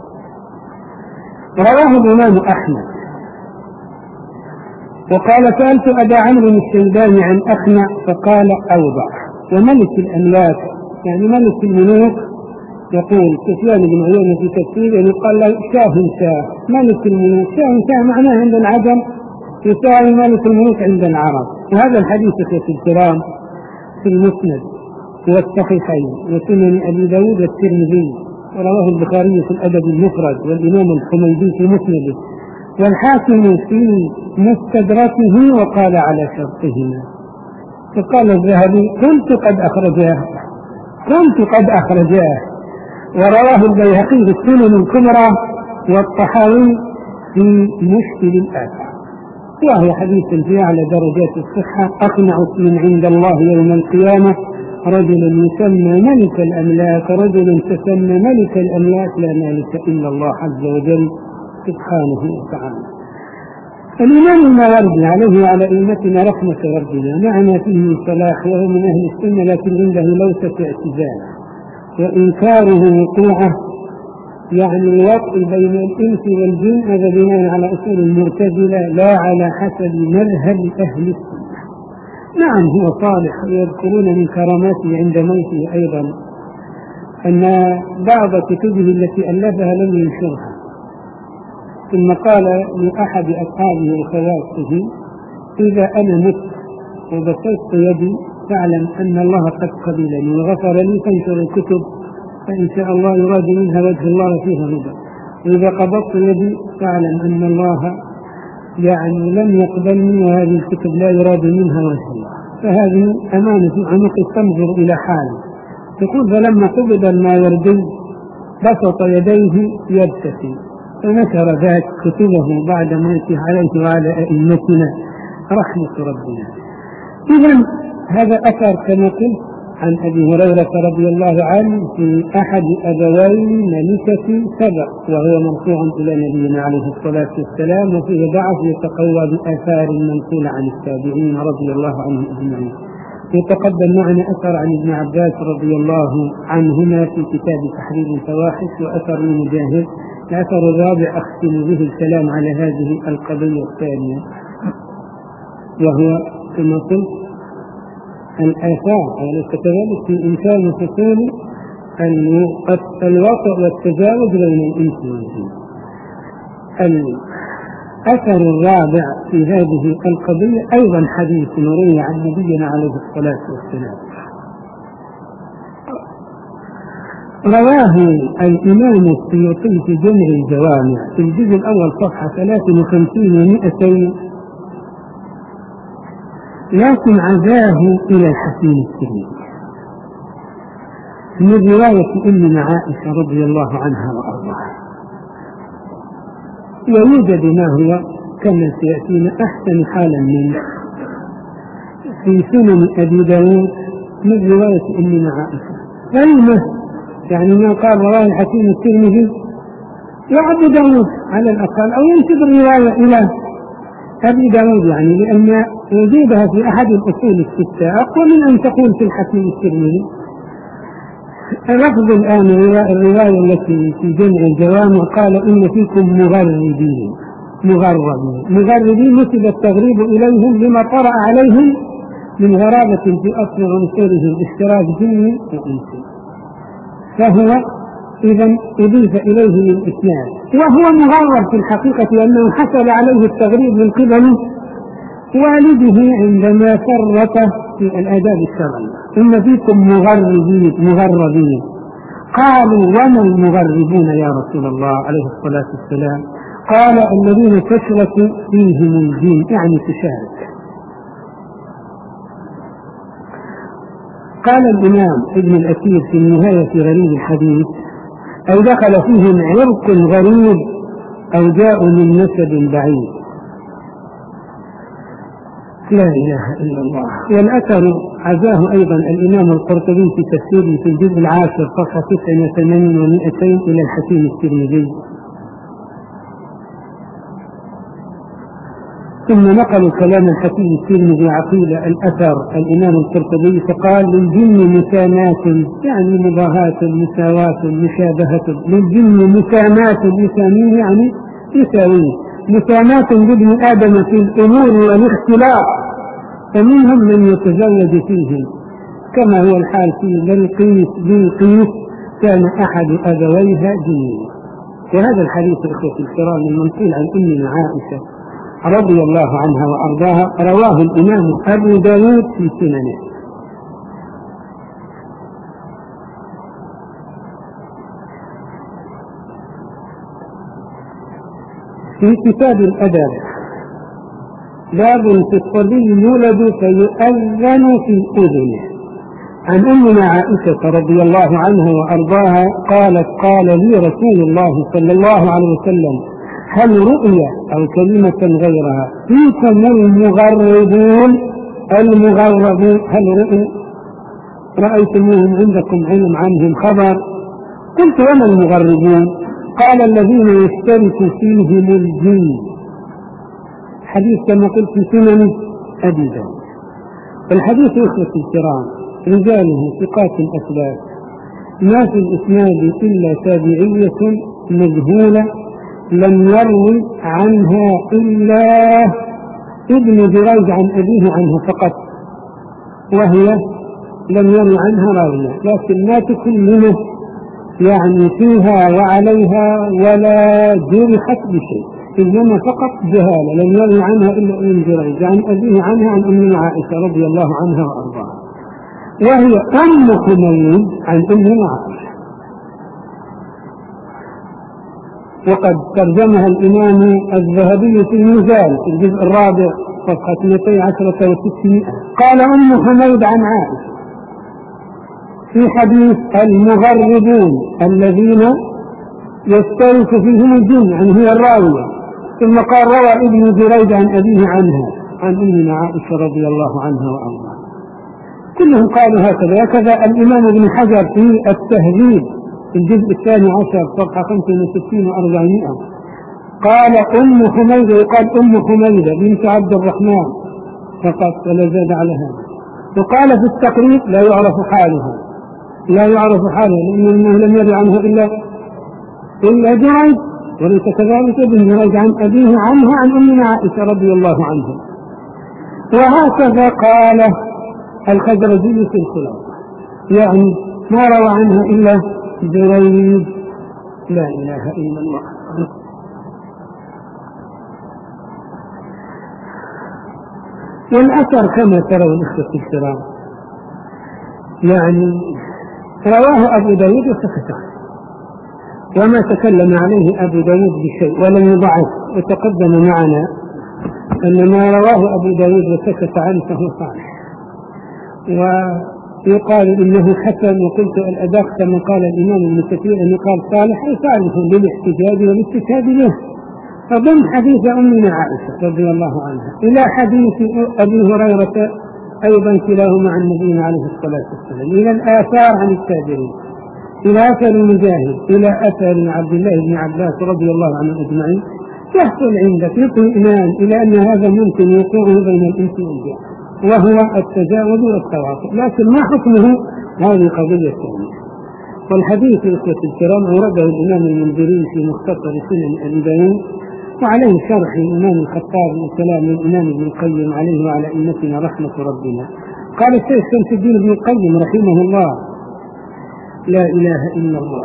رواه الإمام أحمد. وقال: سألت أبا عمرو الشيباني عن أقنع فقال: أوضع. وملك الأملاك يعني ملك الملوك، يقول سفيان بن عيينة في تفسيره يعني قال له شاه شاه ملك الملوك، شاه شاه معناه عند العجم يساوي ملك الملوك عند العرب. وهذا الحديث في الكرام في المسند والصحيحين وسنن أبي داود والترمذي، ورواه البخاري في الأدب المفرد والإمام الحميدي في مسنده والحاكم في مستدركه وقال على شرطهما. فقال الذهبي: كنت قد أخرجاه كنت قد أخرجاه ورواه البيهقي في السنن الكبرى والطحاوي في مشكل الآثار، وهو حديث في أعلى درجات الصحة. أقنع اسم عند الله يوم القيامة رجل يسمى ملك الأملاك رجل تسمى ملك الأملاك لا مالك إلا الله عز وجل سبحانه وتعالى. الإمام الماوردي عليه وعلى أئمتنا رحمة ربنا معنى فيه صلاح، وهو من أهل السنة لكن عنده لوثة اعتزال وإنكاره وقوعه، يعني الوقت بين الإنس والجن، هذا بناء على أصول المرتزلة لا على حسب مذهب أهل السنة. نعم هو صالح، ويذكرون من كراماته عند موته أيضا أن بعض كتبه التي ألفها لم ينشرها، ثم قال لأحد أصحابه وخواصه: إذا أنا مت وبسطت يدي فاعلم أن الله قد قبلني وغفر لي، فانشر الكتب فإن شاء الله يراد منها وجه الله فيها هدى، وإذا قبضت يدي فاعلم أن الله يعني لم يقبلني وهذه الكتب لا يراد منها وجه الله. فهذه أمانة عنق تنظر إلى حاله. يقول: فلما قبض الماوردي بسط يديه يبتسم، فنشر ذات كتبه بعد موته عليه وعلى أئمتنا رحمة ربنا. إذن هذا أثر كما قلت عن أبي هريرة رضي الله عنه في أحد أبوي ملكة سبأ، وهو مرفوع إلى نبينا عليه الصلاة والسلام، وفيه ضعف يتقوى بآثار منقولة عن التابعين رضي الله عنهم أجمعين. يتقدم معنا أثر عن ابن عباس رضي الله عنهما في كتاب تحرير الفواحش، وأثر من مجاهد. الأثر الرابع أختم به الكلام على هذه القضية الثانية، وهو كما قلت الآثار على كذلك في إنسان فصول الوطأ والتزاوج بين الإنس والجن. الأثر الرابع في هذه القضية أيضا حديث روي عن نبينا عليه الصلاة والسلام، رواه الإمام السيوطي في جمع الجوامع في الجزء الأول صفحة ثلاثة وخمسين ومئتين، لكن عزاه إلى الحسين الترمذي من رواية أمنا عائشة رضي الله عنها وأرضاها. ويوجد ما هو كما سيأتينا أحسن حالا منه في سنن أبي داود من رواية أمنا عائشة، كلمة يعني ما قال رواه الحسين الترمذي وأبو داود على الأقل، أو ينسب الرواية إلى أبي داود، يعني لأن وجودها في أحد الأصول الستة أقوى من أن تقول في الحكيم الترمذي. لفظ الآن الرواية التي في جمع الجوامع قال: إن فيكم مغربين مغربين مغربين نسب التغريب إليهم لما طرأ عليهم من غرابة في أصل عنصرهم اشتراك جني وإنسي، فهو إذن أضيف إليه للإسلام، وهو مغرب في الحقيقة لأنه حصل عليه التغريب من قبل والده عندما فرط في الآداب الشرعية. إن فيكم مغربين مغربين قالوا: وما المغربون يا رسول الله عليه الصلاة والسلام؟ قال: الذين تشرك فيهم الجن، يعني تشارك. قال الإمام ابن الأثير في نهاية غريب الحديث: أو دخل فيهم عرق غريب أو جاءوا من نسب بعيد. لا إله إلا الله. والأثر عزاه أيضا الإمام القرطبي في تفسيره في الجزء العاشر صفحة تسع وثمانين ومئتين إلى الحكيم الترمذي. ثم نقلوا كلام الحكيم الترمذي عقيل الأثر الإمام القرطبي فقال: للجن مسامات، يعني مضاهاة مساواة مشابهة، للجن مسامات يساميه يعني يساويه، مسامات بابن آدم في الأمور والاختلاف، فمنهم من يتزوج فيهم، كما هو الحال في بلقيس بلقيس كان أحد أبويها جنين. وهذا الحديث إخوة الكرام المنقول عن أمنا عائشة رضي الله عنها وأرضاها رواه الإمام أبو داود في سننه. في كتاب الأدب باب في الصبي يولد فيؤذن في أذنه. عن أمنا عائشة رضي الله عنها وأرضاها قالت: قال لي رسول الله صلى الله عليه وسلم: هل رؤيا أو كلمة غيرها فيكم المغربون المغربون هل رؤيا رأيتموهم عندكم علم عنهم خبر؟ قلت: وما المغربون؟ قال: الذين يشترك فيهم الجن. حديث كما قلت في سنن أبي داود. الحديث إخوة الكرام رجاله ثقات أثبات، ما في الإسناد إلا تابعية مجهولة لم يروي عنها إلا ابن جريج عن أبيه عنه فقط، وهي لم يروي عنها راوية، لكن ما تكلمه يعني فيها وعليها ولا جرحت بشيء، إنما فقط جهالة، لم يروي عنها إلا ابن جريج عن أبيه عنها عن أمنا عائشة رضي الله عنها وأرضاها، وهي أم حميد عن أمنا عائشة. وقد ترجمها الإمام الذهبي في الميزان في الجزء الرابع صفحة اثنتي عشرة وستمائة. قال أم حميد عن عائشة في حديث المغربون الذين يشترك فيهم الجن، يعني هي الراوية. ثم قال: روى ابن جريج عن أبيه عنها عن أمنا عائشة رضي الله عنها وأرضاها. كلهم قالوا هكذا. هكذا الإمام ابن حجر في التهذيب في الجزء الثاني عشر صفحة خمسة وستين وأربعمائة قال: أم حميدة، يقال أم حميدة بنت عبد الرحمن فقط ولا زاد على هذا. وقال في التقريب: لا يعرف حالها، لا يعرف حالها لأنه لم يروي عنها إلا إلا جريج، وليس كذلك ابن جريج عن أبيه عنها عن أمنا عائشة رضي الله عنها. وهكذا قال الخزرجي في الخلاصة، يعني ما روى عنها إلا جريج. لا إله إلا الله. والأثر كما ترون إخوة الكرام يعني رواه أبو داود وسكت عنه، وما تكلم عليه أبو داود بشيء ولم يضعف. وتقدم معنا أن ما رواه أبو داود وسكت عنه فهو صالح، ويقال إنه حسن. وقلت الأدق كما قال الإمام ابن كثير أنه قال صالح أي صالح للاحتجاج والاستشهاد به. فضم حديث أمنا عائشة رضي الله عنها إلى حديث أبي هريرة أيضا كلاهما عن نبينا عليه الصلاة والسلام، إلى الآثار عن التابعين، إلى أثر مجاهد، إلى أثر عبد الله بن عباس رضي الله عنه أجمعين، يحصل عندك اطمئنان إلى أن هذا ممكن يقوع بين الإنس والجن، وهو التجاوز والتواطؤ. لكن ما حكمه هذه قضية ثانية. والحديث إخوة الكرام أورده الإمام المنذري في مختصر سنن أبي داود، وعليه شرح الإمام الخطابي وكلام الإمام ابن القيم عليه وعلى أئمتنا رحمة ربنا. قال الشيخ شمس الدين ابن القيم رحمه الله: لا إله إلا الله.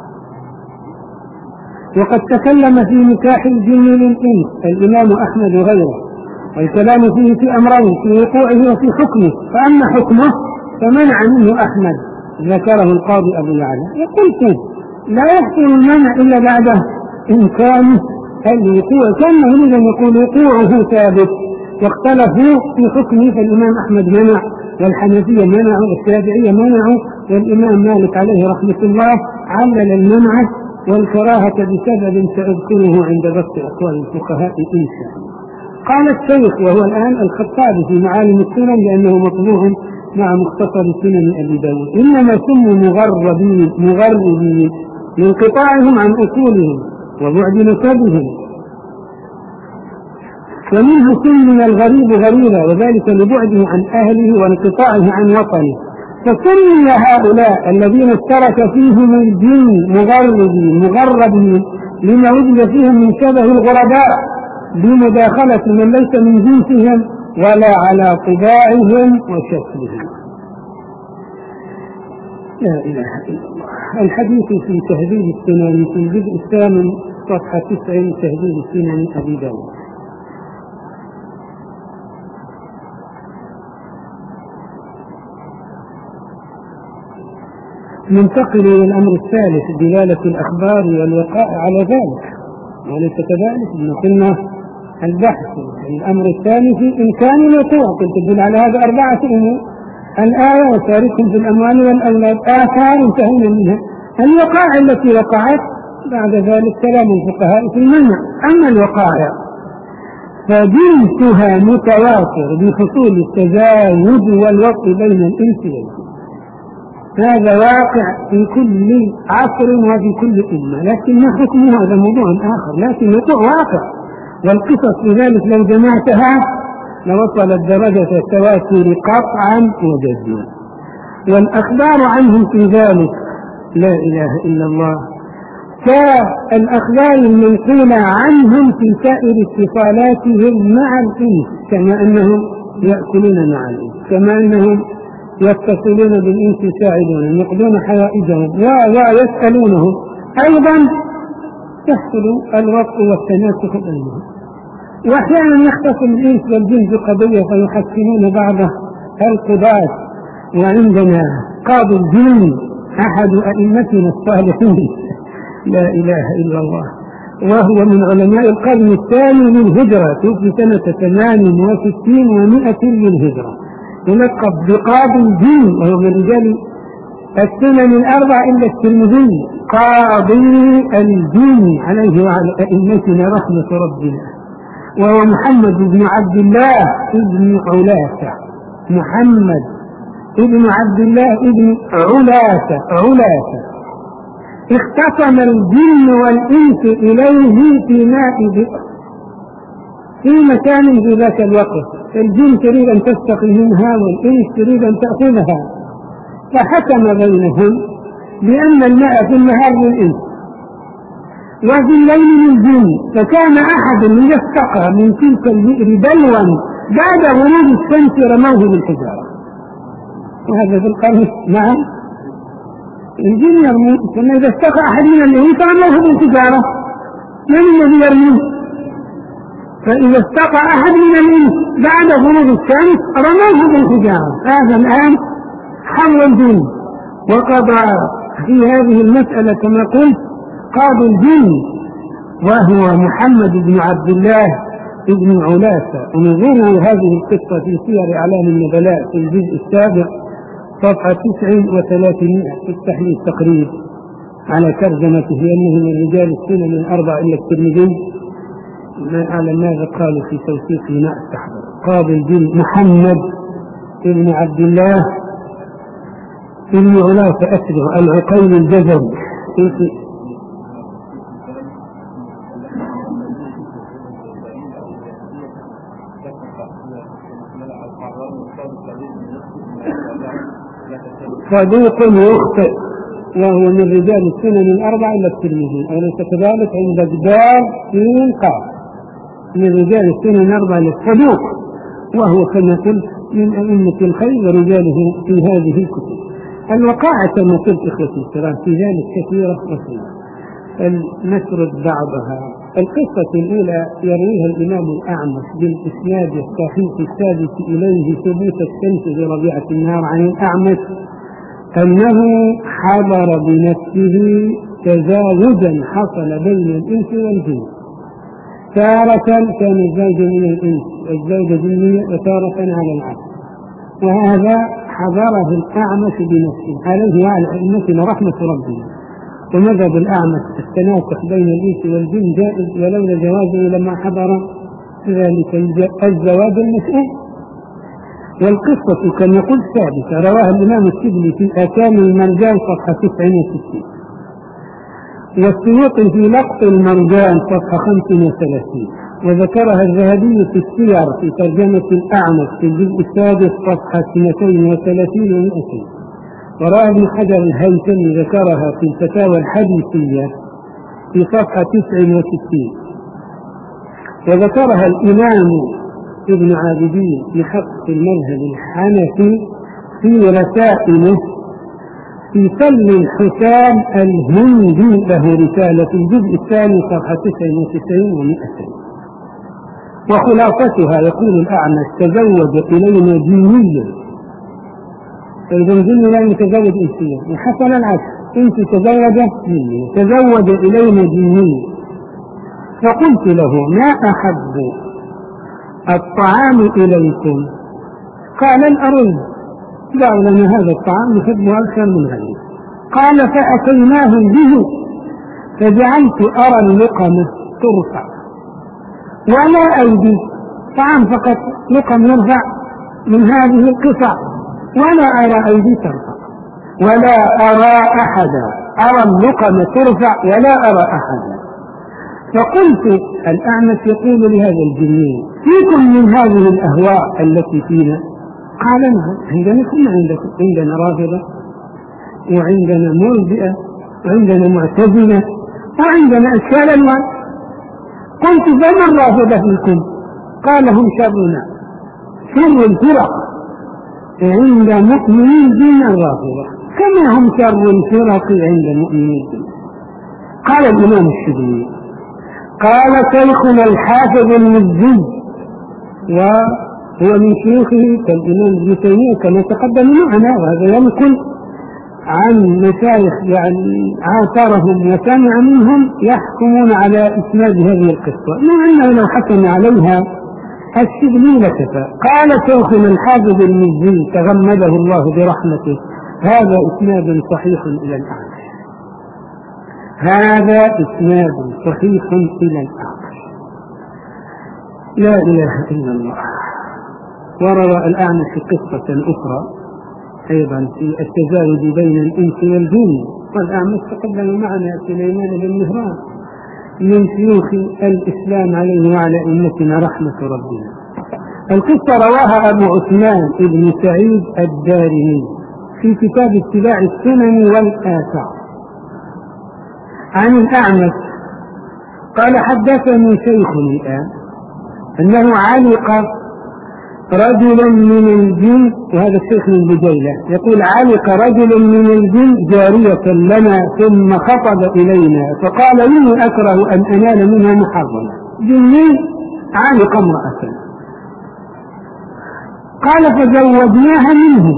وقد تكلم في نكاح الجن للإنس الإمام أحمد وغيره، والكلام فيه في أمرين: في وقوعه وفي حكمه. فأما حكمه فمنع منه أحمد، ذكره القاضي أبو يعلى. يقول فيه لا يحصل المنع إلا بعد إمكانه الوقوع، كأنه إذا يقول وقوعه ثابت، واختلفوا في حكمه. فالإمام أحمد منع والحنفية منعوا والشافعية منعوا، والإمام مالك عليه رحمة الله علل المنع والكراهة بسبب سأذكره عند بسط أقوال الفقهاء إن شاء الله. قال الشيخ وهو الآن الخطابي في معالم السنن لأنه مطبوع مع مختصر سنن أبي داود: إنما سموا مغربين مغربين لانقطاعهم عن أصولهم وبعد نسبهم، ومنه سمي الغريب غريبا وذلك لبعده عن أهله وانقطاعه عن وطنه. فسمي هؤلاء الذين اشترك فيهم الجن مغربين مغربين لما وجد فيهم من شبه الغرباء بمداخلة من ليس من جنسهم ولا على طباعهم وشكلهم. لا إله إلا الله. الحديث في تهذيب السنن في الجزء الثامن صفحة تسع، تهذيب السنن أبي داود. ننتقل إلى الأمر الثالث: دلالة الأخبار والوقائع على ذلك، وليس كذلك قلنا البحث. الأمر الثالث إمكان الوقوع، تدل على هذا أربعة أمور: الآية وشاركهم في الأموال والأولاد، آثار انتهينا منها، الوقائع التي وقعت، بعد ذلك كلام الفقهاء في المنع. أما الوقائع فجنسها متواتر بحصول التزاوج والوقت بين الإنس والجن، هذا واقع في كل عصر وفي كل أمة، لكن ما حكمه هذا موضوع آخر، لكن وقوع واقع. والقصص في ذلك لو جمعتها لوصلت درجة التواتر قطعا وجزما. والأخبار عنهم في ذلك لا إله إلا الله كالأخبار المنقولة عنهم في سائر اتصالاتهم مع الإنس، كما أنهم يأكلون مع الإنس، كما أنهم يتصلون بالإنس يساعدونهم يقضون حوائجهم ويسألونهم، أيضا يحصل الوقت والتناسخ بينهم. وأحيانا يختص الإنس والجن بقضية فيحسنون بعض القضاة. وعندنا قاضي الجن أحد أئمتنا الصالحين لا إله إلا الله، وهو من علماء القرن الثاني للهجرة في سنة ثمان وستين ومائة للهجرة، يلقب بقاضي الجن، وهو من رجال السنن الأربع إلا الترمذي، قاضي الجن عليه وعلى أئمتنا رحمة ربنا. وهو محمد بن عبد الله ابن علاسة، محمد ابن عبد الله ابن علاسة علاسة اختصم الجن والإنس إليه في ماء بئر في مكان في ذاك الوقت، الجن تريد أن تستقي منها والإنس تريد أن تأخذها، فحكم بينهم بأن الماء في النهار للإنس وفي الليل للجن، فكان أحد من يستقى من تلك البئر بلوا بعد غروب الشمس رموه بالحجارة. وهذا في القرن نعم الجن يرمون، ثم إذا استقى أحد من الإنس رموه بالحجارة، من الذي يرميه؟ فإذا استقى أحد من الإنس بعد غروب الشمس رموه بالحجارة. هذا الآن حل الجن، وقضى في هذه المسألة كما قلت قاضي الجن وهو محمد بن عبد الله ابن علاسة. ونظروا هذه القصة في سير أعلام النبلاء في الجزء السابع صفحة تسع وثلاثمائة في التحليل التقريب على ترجمته أنه من رجال السنن الأربع إلا الترمذي. ما أعلم ماذا قالوا في توثيقه ما استحضر. قاضي الجن محمد ابن عبد الله ابن علاسة أسره العقيل الجزري. صدوق يخطئ، وهو من رجال السنن الأربع إلا الترمذي، أليس كذلك؟ عند جدار سين قاف من رجال السنن الأربع إلا الصدوق، وهو كما قلت من أئمة الخير ورجاله في هذه الكتب. الوقائع كما قلت إخوتي الكرام في ذلك كثيرة وكثيرة، نسرد بعضها. القصة الأولى يرويها الإمام الأعمش بالإسناد الصحيح الثابت إليه ثبوت الشمس بربيعة النهار عن الأعمش أنه حضر بنفسه تزاوجا حصل بين الإنس والجن، تارة كان الزوج من الإنس والزوجة جنية وتارة على العكس، وهذا حضره الأعمش بنفسه، عليه وعلى أئمتنا رحمة ربنا. ومذهب الأعمش التناكح بين الإنس والجن جائز، ولولا جوازه لما حضر ذلك الزواج المسؤول. والقصة كما قلت ثابتة، رواها الإمام الشبلي في آكام المرجان صفحة تسعة وستين، والسيوطي في لقط المرجان صفحة خمسة وثلاثين، وذكرها الذهبي في السير في ترجمة الأعمش في الجزء السادس صفحة اثنتين وثلاثين ومئتين، وراى ابن حجر الهيثمي ذكرها في الفتاوى الحديثية في صفحة تسعة وستين، وذكرها الإمام ابن عابدين في حق المذهب الحنفي في رسائله في سلم الحسام الهندي، له رسالة في الجزء الثاني صفحة تسعة وتسعين ومئتين. وخلاصتها يقول الأعمش: تزوج إلينا جنيا، فإذا الجن لا يتزوج إنسيا، وحصل العكس، إنس تزوج جنيا، تزوج إلينا جنيا. فقلت له: ما أحب الطعام إليكم؟ قال: الأرز. قال: لنا هذا الطعام نحبه أكثر من غيره. قال: فأتيناهم به فجعلت أرى اللقمة ترفع ولا أيدي، طعام فقط، لقم يرفع من هذه القطع ولا أرى أيدي ترفع ولا أرى أحدا، أرى اللقمة ترفع ولا أرى أحدا. فقلت: الأعمش يقول لهذا الجنين: فيكم من هذه الأهواء التي فينا؟ قال: نعم، عندنا كنا عندكم، عندنا رافضة وعندنا مرجئة وعندنا معتزلة وعندنا أشكال أنواع. قلت: فما الرافضة فيكم؟ قال: هم شرنا، شر الفرق عند مؤمنين دين الرافضة كما هم شر الفرق عند مؤمنين دين. قال الإمام الشبلي: قال شيخنا الحافظ المزي، وهو من شيوخه كالإمام ابن تيمية كما تقدم معنا، وهذا يمكن عن مشايخ يعني عاصرهم وسمع منهم يحكمون على إسناد هذه القصة، مع أنه لو حكم عليها الشبلي لكفى. قال شيخنا الحافظ المزي تغمده الله برحمته: هذا إسناد صحيح إلى الأعمش، هذا إسناد صحيح إلى الأعمش، لا إله إلا الله. وروى الأعمش قصة أخرى أيضا في التزاوج بين الإنس والجن، والأعمش تقدم معنا سليمان بن مهران من شيوخ الإسلام عليه وعلى أئمتنا رحمة ربنا. القصة رواها أبو عثمان بن سعيد الدارمي في كتاب اتباع السنن والآثار عن الأعمش قال: حدثني شيخ الآن أنه علق رجلا من الجن، وهذا الشيخ من بجيلة يقول: علق رجل من الجن جارية لنا ثم خطب إلينا فقال: إني أكره أن أنال منها محرما. جني علق امرأة، قال: فزوجناها منه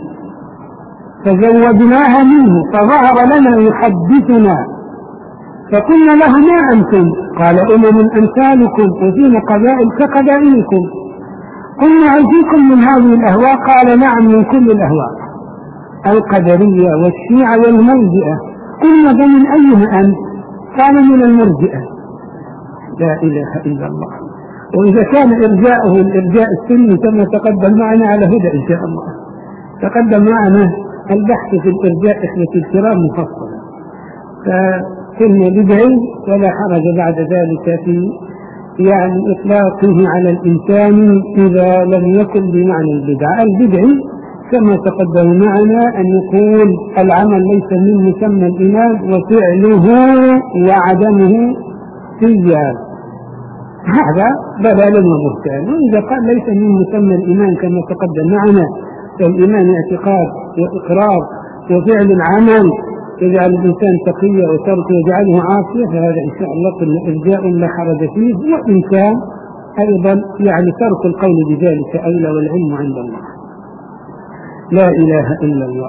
فزوجناها منه فظهر لنا يحدثنا، فقلنا له: ما أنتم؟ قال: أمم أمثالكم وفينا قبائل كقبائلكم. قلنا: هل فيكم من هذه الأهواء؟ قال: نعم، من كل الأهواء، القدرية والشيعة والمرجئة. قلنا: فمن أيها أنت؟ قال: من المرجئة. لا إله إلا الله. وإذا كان إرجاؤه الإرجاء السني كما تقدم معنا على هدى إن شاء الله، تقدم معنا البحث في الإرجاء إخوة الكرام مفصلا، فكلمة بدعي ولا حرج بعد ذلك في يعني إطلاقه على الإنسان إذا لم يكن بمعنى البدع. البدعي كما تقدم معنا أن يقول العمل ليس من مسمى الإيمان وفعله وعدمه سيئا، هذا ضلال وبهتان. وإذا قال ليس من مسمى الإيمان كما تقدم معنا، فالإيمان اعتقاد وإقرار وفعل العمل يجعل الإنسان تقيا وترك يجعله عاصيا، فهذا إن شاء الله كل إرجاء لا حرج فيه، وإن كان أيضا يعني ترك القول بذلك أولى والعلم عند الله. لا إله إلا الله.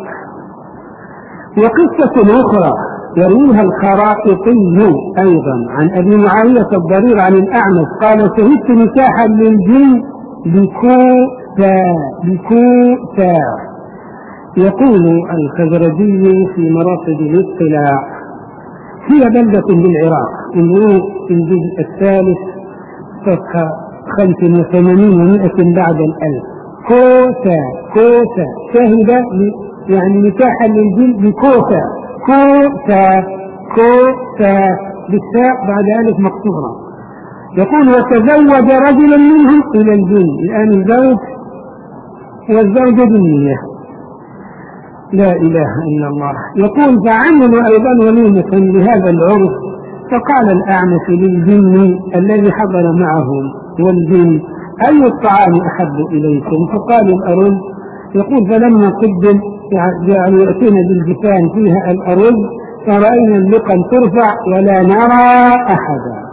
وقصة أخرى يرويها الخرائطي أيضا عن أبي معاوية الضرير عن الأعمش قال: شهدت نكاحا للجن بكوسا بكوسا. يقول الخزرجي في مراتب الاطلاع: هي بلدة بالعراق، انظروا في الجزء الثالث صفحة خمس وثمانين ومائة بعد الألف. كوسا كوسا شهد يعني نكاحا للجن بكوسا، كوسا كوسا بالتاء بعد ألف مقصورة. يقول: وتزوج رجلا منهم إلى الجن، الآن الزوج والزوجة جنية، لا إله إلا الله. يقول: فعملوا أيضا وليمة لهذا العرس، فقال الأعمش للجن الذي حضر معهم والجن: أي الطعام أحب إليكم؟ فقالوا: الأرز. يقول: فلما قدم جعلوا يأتون بالجفان فيها الأرز، فرأينا اللقم ترفع ولا نرى أحدا،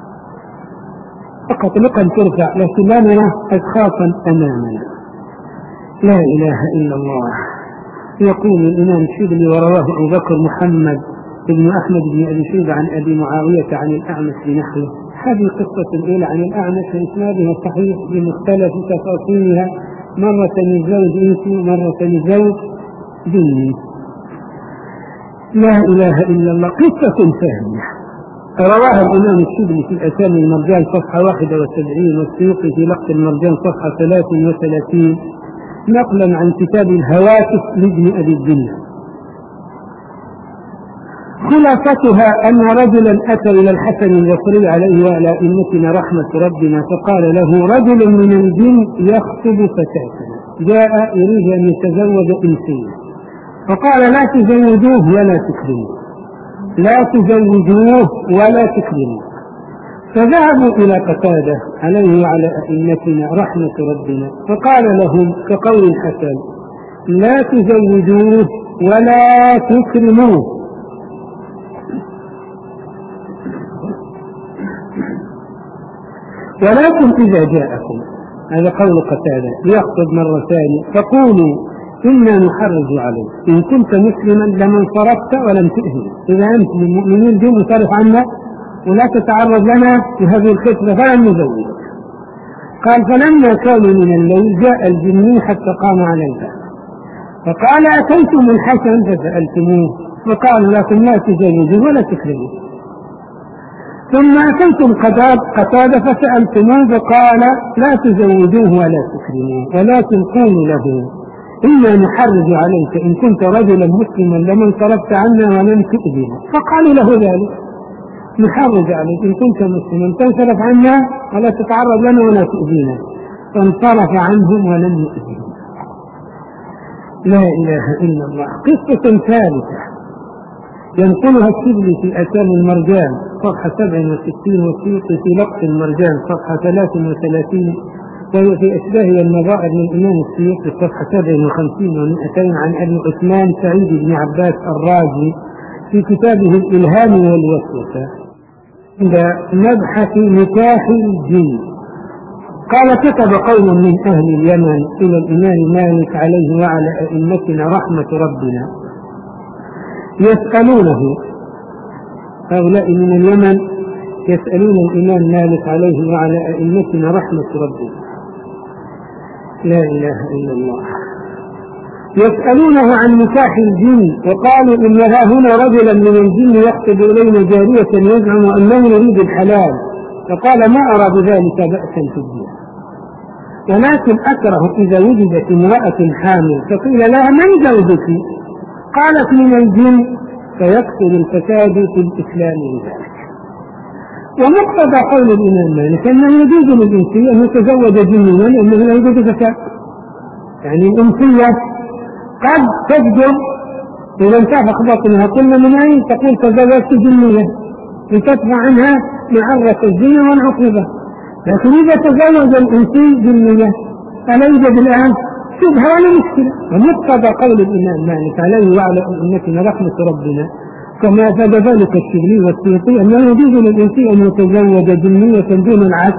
فقط لقم ترفع لكن لا نرى أشخاصا أمامنا، لا إله إلا الله. يقول الإمام الشبلي: ورواه أبو بكر محمد بن أحمد بن أبي شيبة عن أبي معاوية عن الأعمش بنحوه. هذه القصة الأولى عن الأعمش بإسنادها صحيح بمختلف تفاصيلها، مرة الزوج إنسي مرة الزوج جني، لا إله إلا الله. قصة ثانية رواها الإمام الشبلي في الأسامي المرجان صفحة واحد وسبعين، والسيوطي في لقط المرجان صفحة ثلاث وثلاثين، نقلا عن كتاب الهواتف لابن أبي الدنيا. خلاصتها أن رجلا أتى إلى الحسن البصري عليه وعلى أئمتنا رحمة ربنا، فقال له: رجل من الجن يخطب فتاتنا، جاء يريد أن يتزوج إنسيا، فقال: لا تزوجوه ولا تكرموه، لا تزوجوه ولا تكرموه. فذهبوا إلى قتادة عليه وعلى أئمتنا رحمة ربنا، فقال لهم كقول الحسن: لا تزوجوه ولا تكرموه. ولكن إذا جاءكم، هذا قول قتادة، يخطب مرة ثانية، فقولوا: إنا نحرج عليك، إن كنت مسلما لمن صرفت ولم تؤذن، إذا أنت من المؤمنين دي مصرف عنا ولا تتعرض لنا في هذه الخطبة فلن نزوجك. قال: فلما كانوا من الليل جاء الجني حتى قام على الباب، فقال: أتيتم الحسن فسألتموه، فقالوا: لكم لا تزوجوه ولا تكرموه. ثم أتيتم قتادة فسألتموه، فقال: لا تزوجوه ولا تكرموه، ولكن قولوا له: إنا نحرج عليك إن كنت رجلا مسلما لمن صرفت عنا ولم تؤذنا. فقالوا له ذلك: نحرج عليك إن كنت مسلما تنصرف عنا ولا تتعرض لنا ولا تؤذينا. فانصرف عنهم ولم يؤذنا، لا إله إلا الله. قصة ثالثة ينقلها الشبلي في أسامي المرجان صفحة سبع وستين، والسيوطي في لقط المرجان صفحة ثلاث وثلاثين، وهي في أشباه والنظائر من الإمام السيوطي صفحة سبع وخمسين ومئتين، عن أبي عثمان سعيد بن عباس الرازي في كتابه الإلهام والوسوسة عند مبحث نكاح الجن. قال: كتب قوم من أهل اليمن إلى الإمام مالك عليه وعلى أئمتنا رحمة ربنا يسألونه، هؤلاء من اليمن يسألون الإمام مالك عليه وعلى أئمتنا رحمة ربنا، لا إله إلا الله، يسألونه عن نكاح الجن، وقالوا: إن ها هنا رجلا من الجن يخطب إلينا جارية يزعم أنه يريد الحلال. فقال: ما أرى بذلك بأسا في الدين، ولكن أكره إذا وجدت امرأة حامل فقيل لها: من زوجك؟ قالت: من الجن، فيكثر الفساد في الإسلام لذلك. ومقتضى قول الإمام مالك أنه يجوز للإنسية أن يتزوج جنيا لأنه لا يوجد فساد، يعني الإنسية قد تفجر إذا انتفخ بطنها، قلنا: من أين؟ تقول: تزوجت جنية لتدفع عنها معرة الزنا والعقوبة. لكن إذا تزوج الإنسي جنية فلا يوجد الآن شبهة ولا مشكلة. ومقتضى قول الإمام مالك عليه وعلى أئمتنا رحمة ربنا كما أفاد ذلك الشبلي والسيوطي أنه يجوز للإنسي أن يتزوج جنية دون العكس،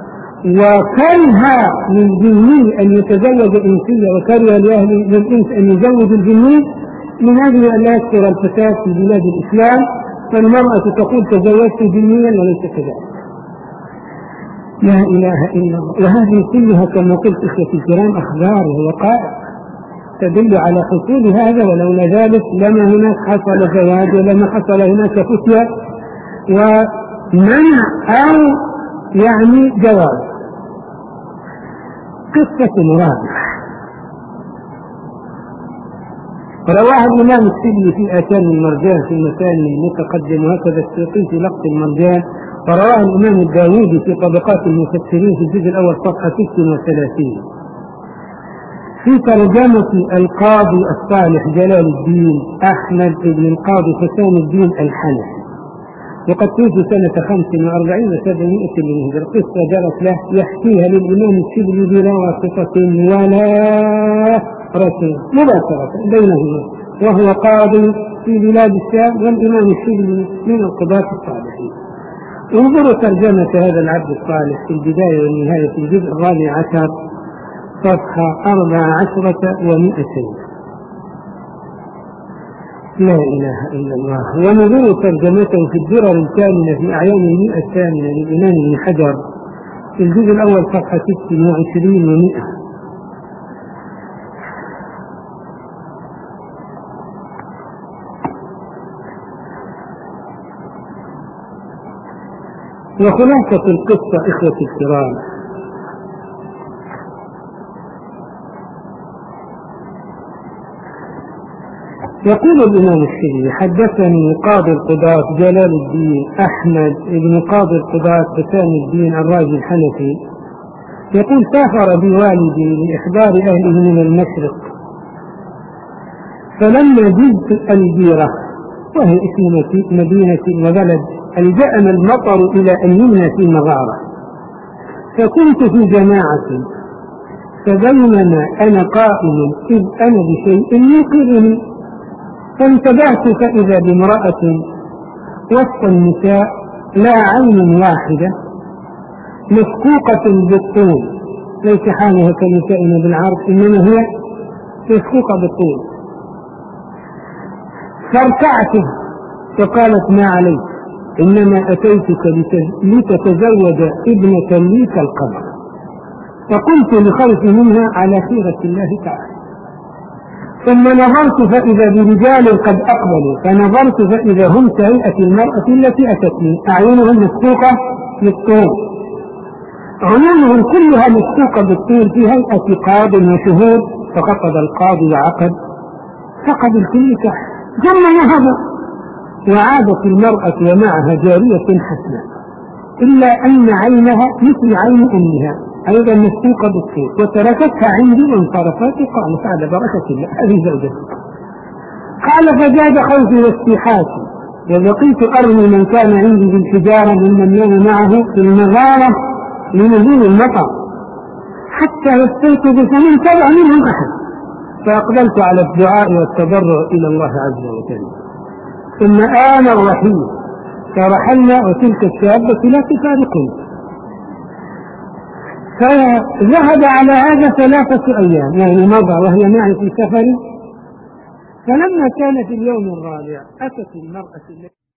وكره للجني أن يتزوج إنسية وكره لأهل للإنس أن يزوج الجني من أجل أن لا يكثر الفساد في بلاد الإسلام، فالمرأة تقول: تزوجت جنيا وليس كذلك. لا إله إلا الله. وهذه كلها كما قلت إخوتي الكرام أخبار ووقائع تدل على حصول هذا، ولولا ذلك لما هناك حصل زواج ولما حصل هناك فتية ومنع أو يعني جواز. قصة رابعة رواها الإمام السبلي في آتان المرجان في المثاني المتقدم، وهكذا السيوطي في لقط المرجان، ورواه الإمام الداوودي في طبقات المفسرين في الجزء الأول صفحة ستة وثلاثين في ترجمة القاضي الصالح جلال الدين أحمد بن القاضي حسين الدين الحنفي، وقد توفي سنة خمس وأربعين وسبعمائة للهجرة. القصة جرت له يحكيها للإمام السبلي بلا واسطة ولا رسول مباشرة بينهما، وهو قاضي في بلاد الشام والإمام السبلي من القضاة الصالحين. انظروا ترجمة هذا العبد الصالح في البداية والنهاية في الجزء الرابع عشر صفحة أربع عشرة ومئتين. لا إله إلا الله. ونظروا ترجمته في الدرر الكاملة في أعيان المئة الثامنة للإمام ابن حجر في الجزء الأول صفحة ست وعشرين ومئة. وخلاصة القصة إخوتي الكرام يقول الإمام السبلي حدثني قاضي القضاة جلال الدين أحمد بن قاضي القضاة حسين الدين الرازي الحنفي يقول سافر بوالدي لإحضار أهله من المشرق، فلما جئت الجيرة وهي اسم مدينة وبلد ألجأنا المطر إلى أن يمنى في مغارة، فكنت في جماعة، فبينما أنا قائم إذ أنا بشيء يوقظني، فانتبهت فإذا بامرأة وسط النساء لا عين واحدة مسكوقة بالطول، ليس حالها كنسائنا بالعرض إنما هي مسكوقة بالطول. فارتعت فقالت ما عليك، إنما أتيتك لتتزوج ابنة لي كالقمر. فقلت لخلفي منها على خيرة الله تعالى، ثم نظرت فإذا برجال قد أقبلوا، فنظرت فإذا هم كهيئة المرأة التي أتتني، أعينهم مسكوقة بالطول، عيونهم كلها مسكوقة بالطول في هيئة قاض وشهود. فخطب القاضي وعقد فقد الكل تحت، ثم نهض وعادت المرأة ومعها جارية حسناء، إلا أن عينها مثل عين أمها أيضا مسكوقة بالطول، وتركتها عندي وانصرفت. قالت على بركة الله هذه زوجتي. قال فزاد خوفي واستيحاتي، وبقيت أرمي من كان عندي بالحجارة ممن نام معه في المغارة لنزول المطر حتى يستيقظ فمن تبع منهم أحد، فأقبلت على الدعاء والتضرع إلى الله عز وجل. ثم آن الرحيل فرحلنا، وتلك الشابة لا تفارقني. فذهب على هذا ثلاثة أيام، يعني مضى وهي معي في سفر. فلما كان في اليوم الرابع أتت المرأة التي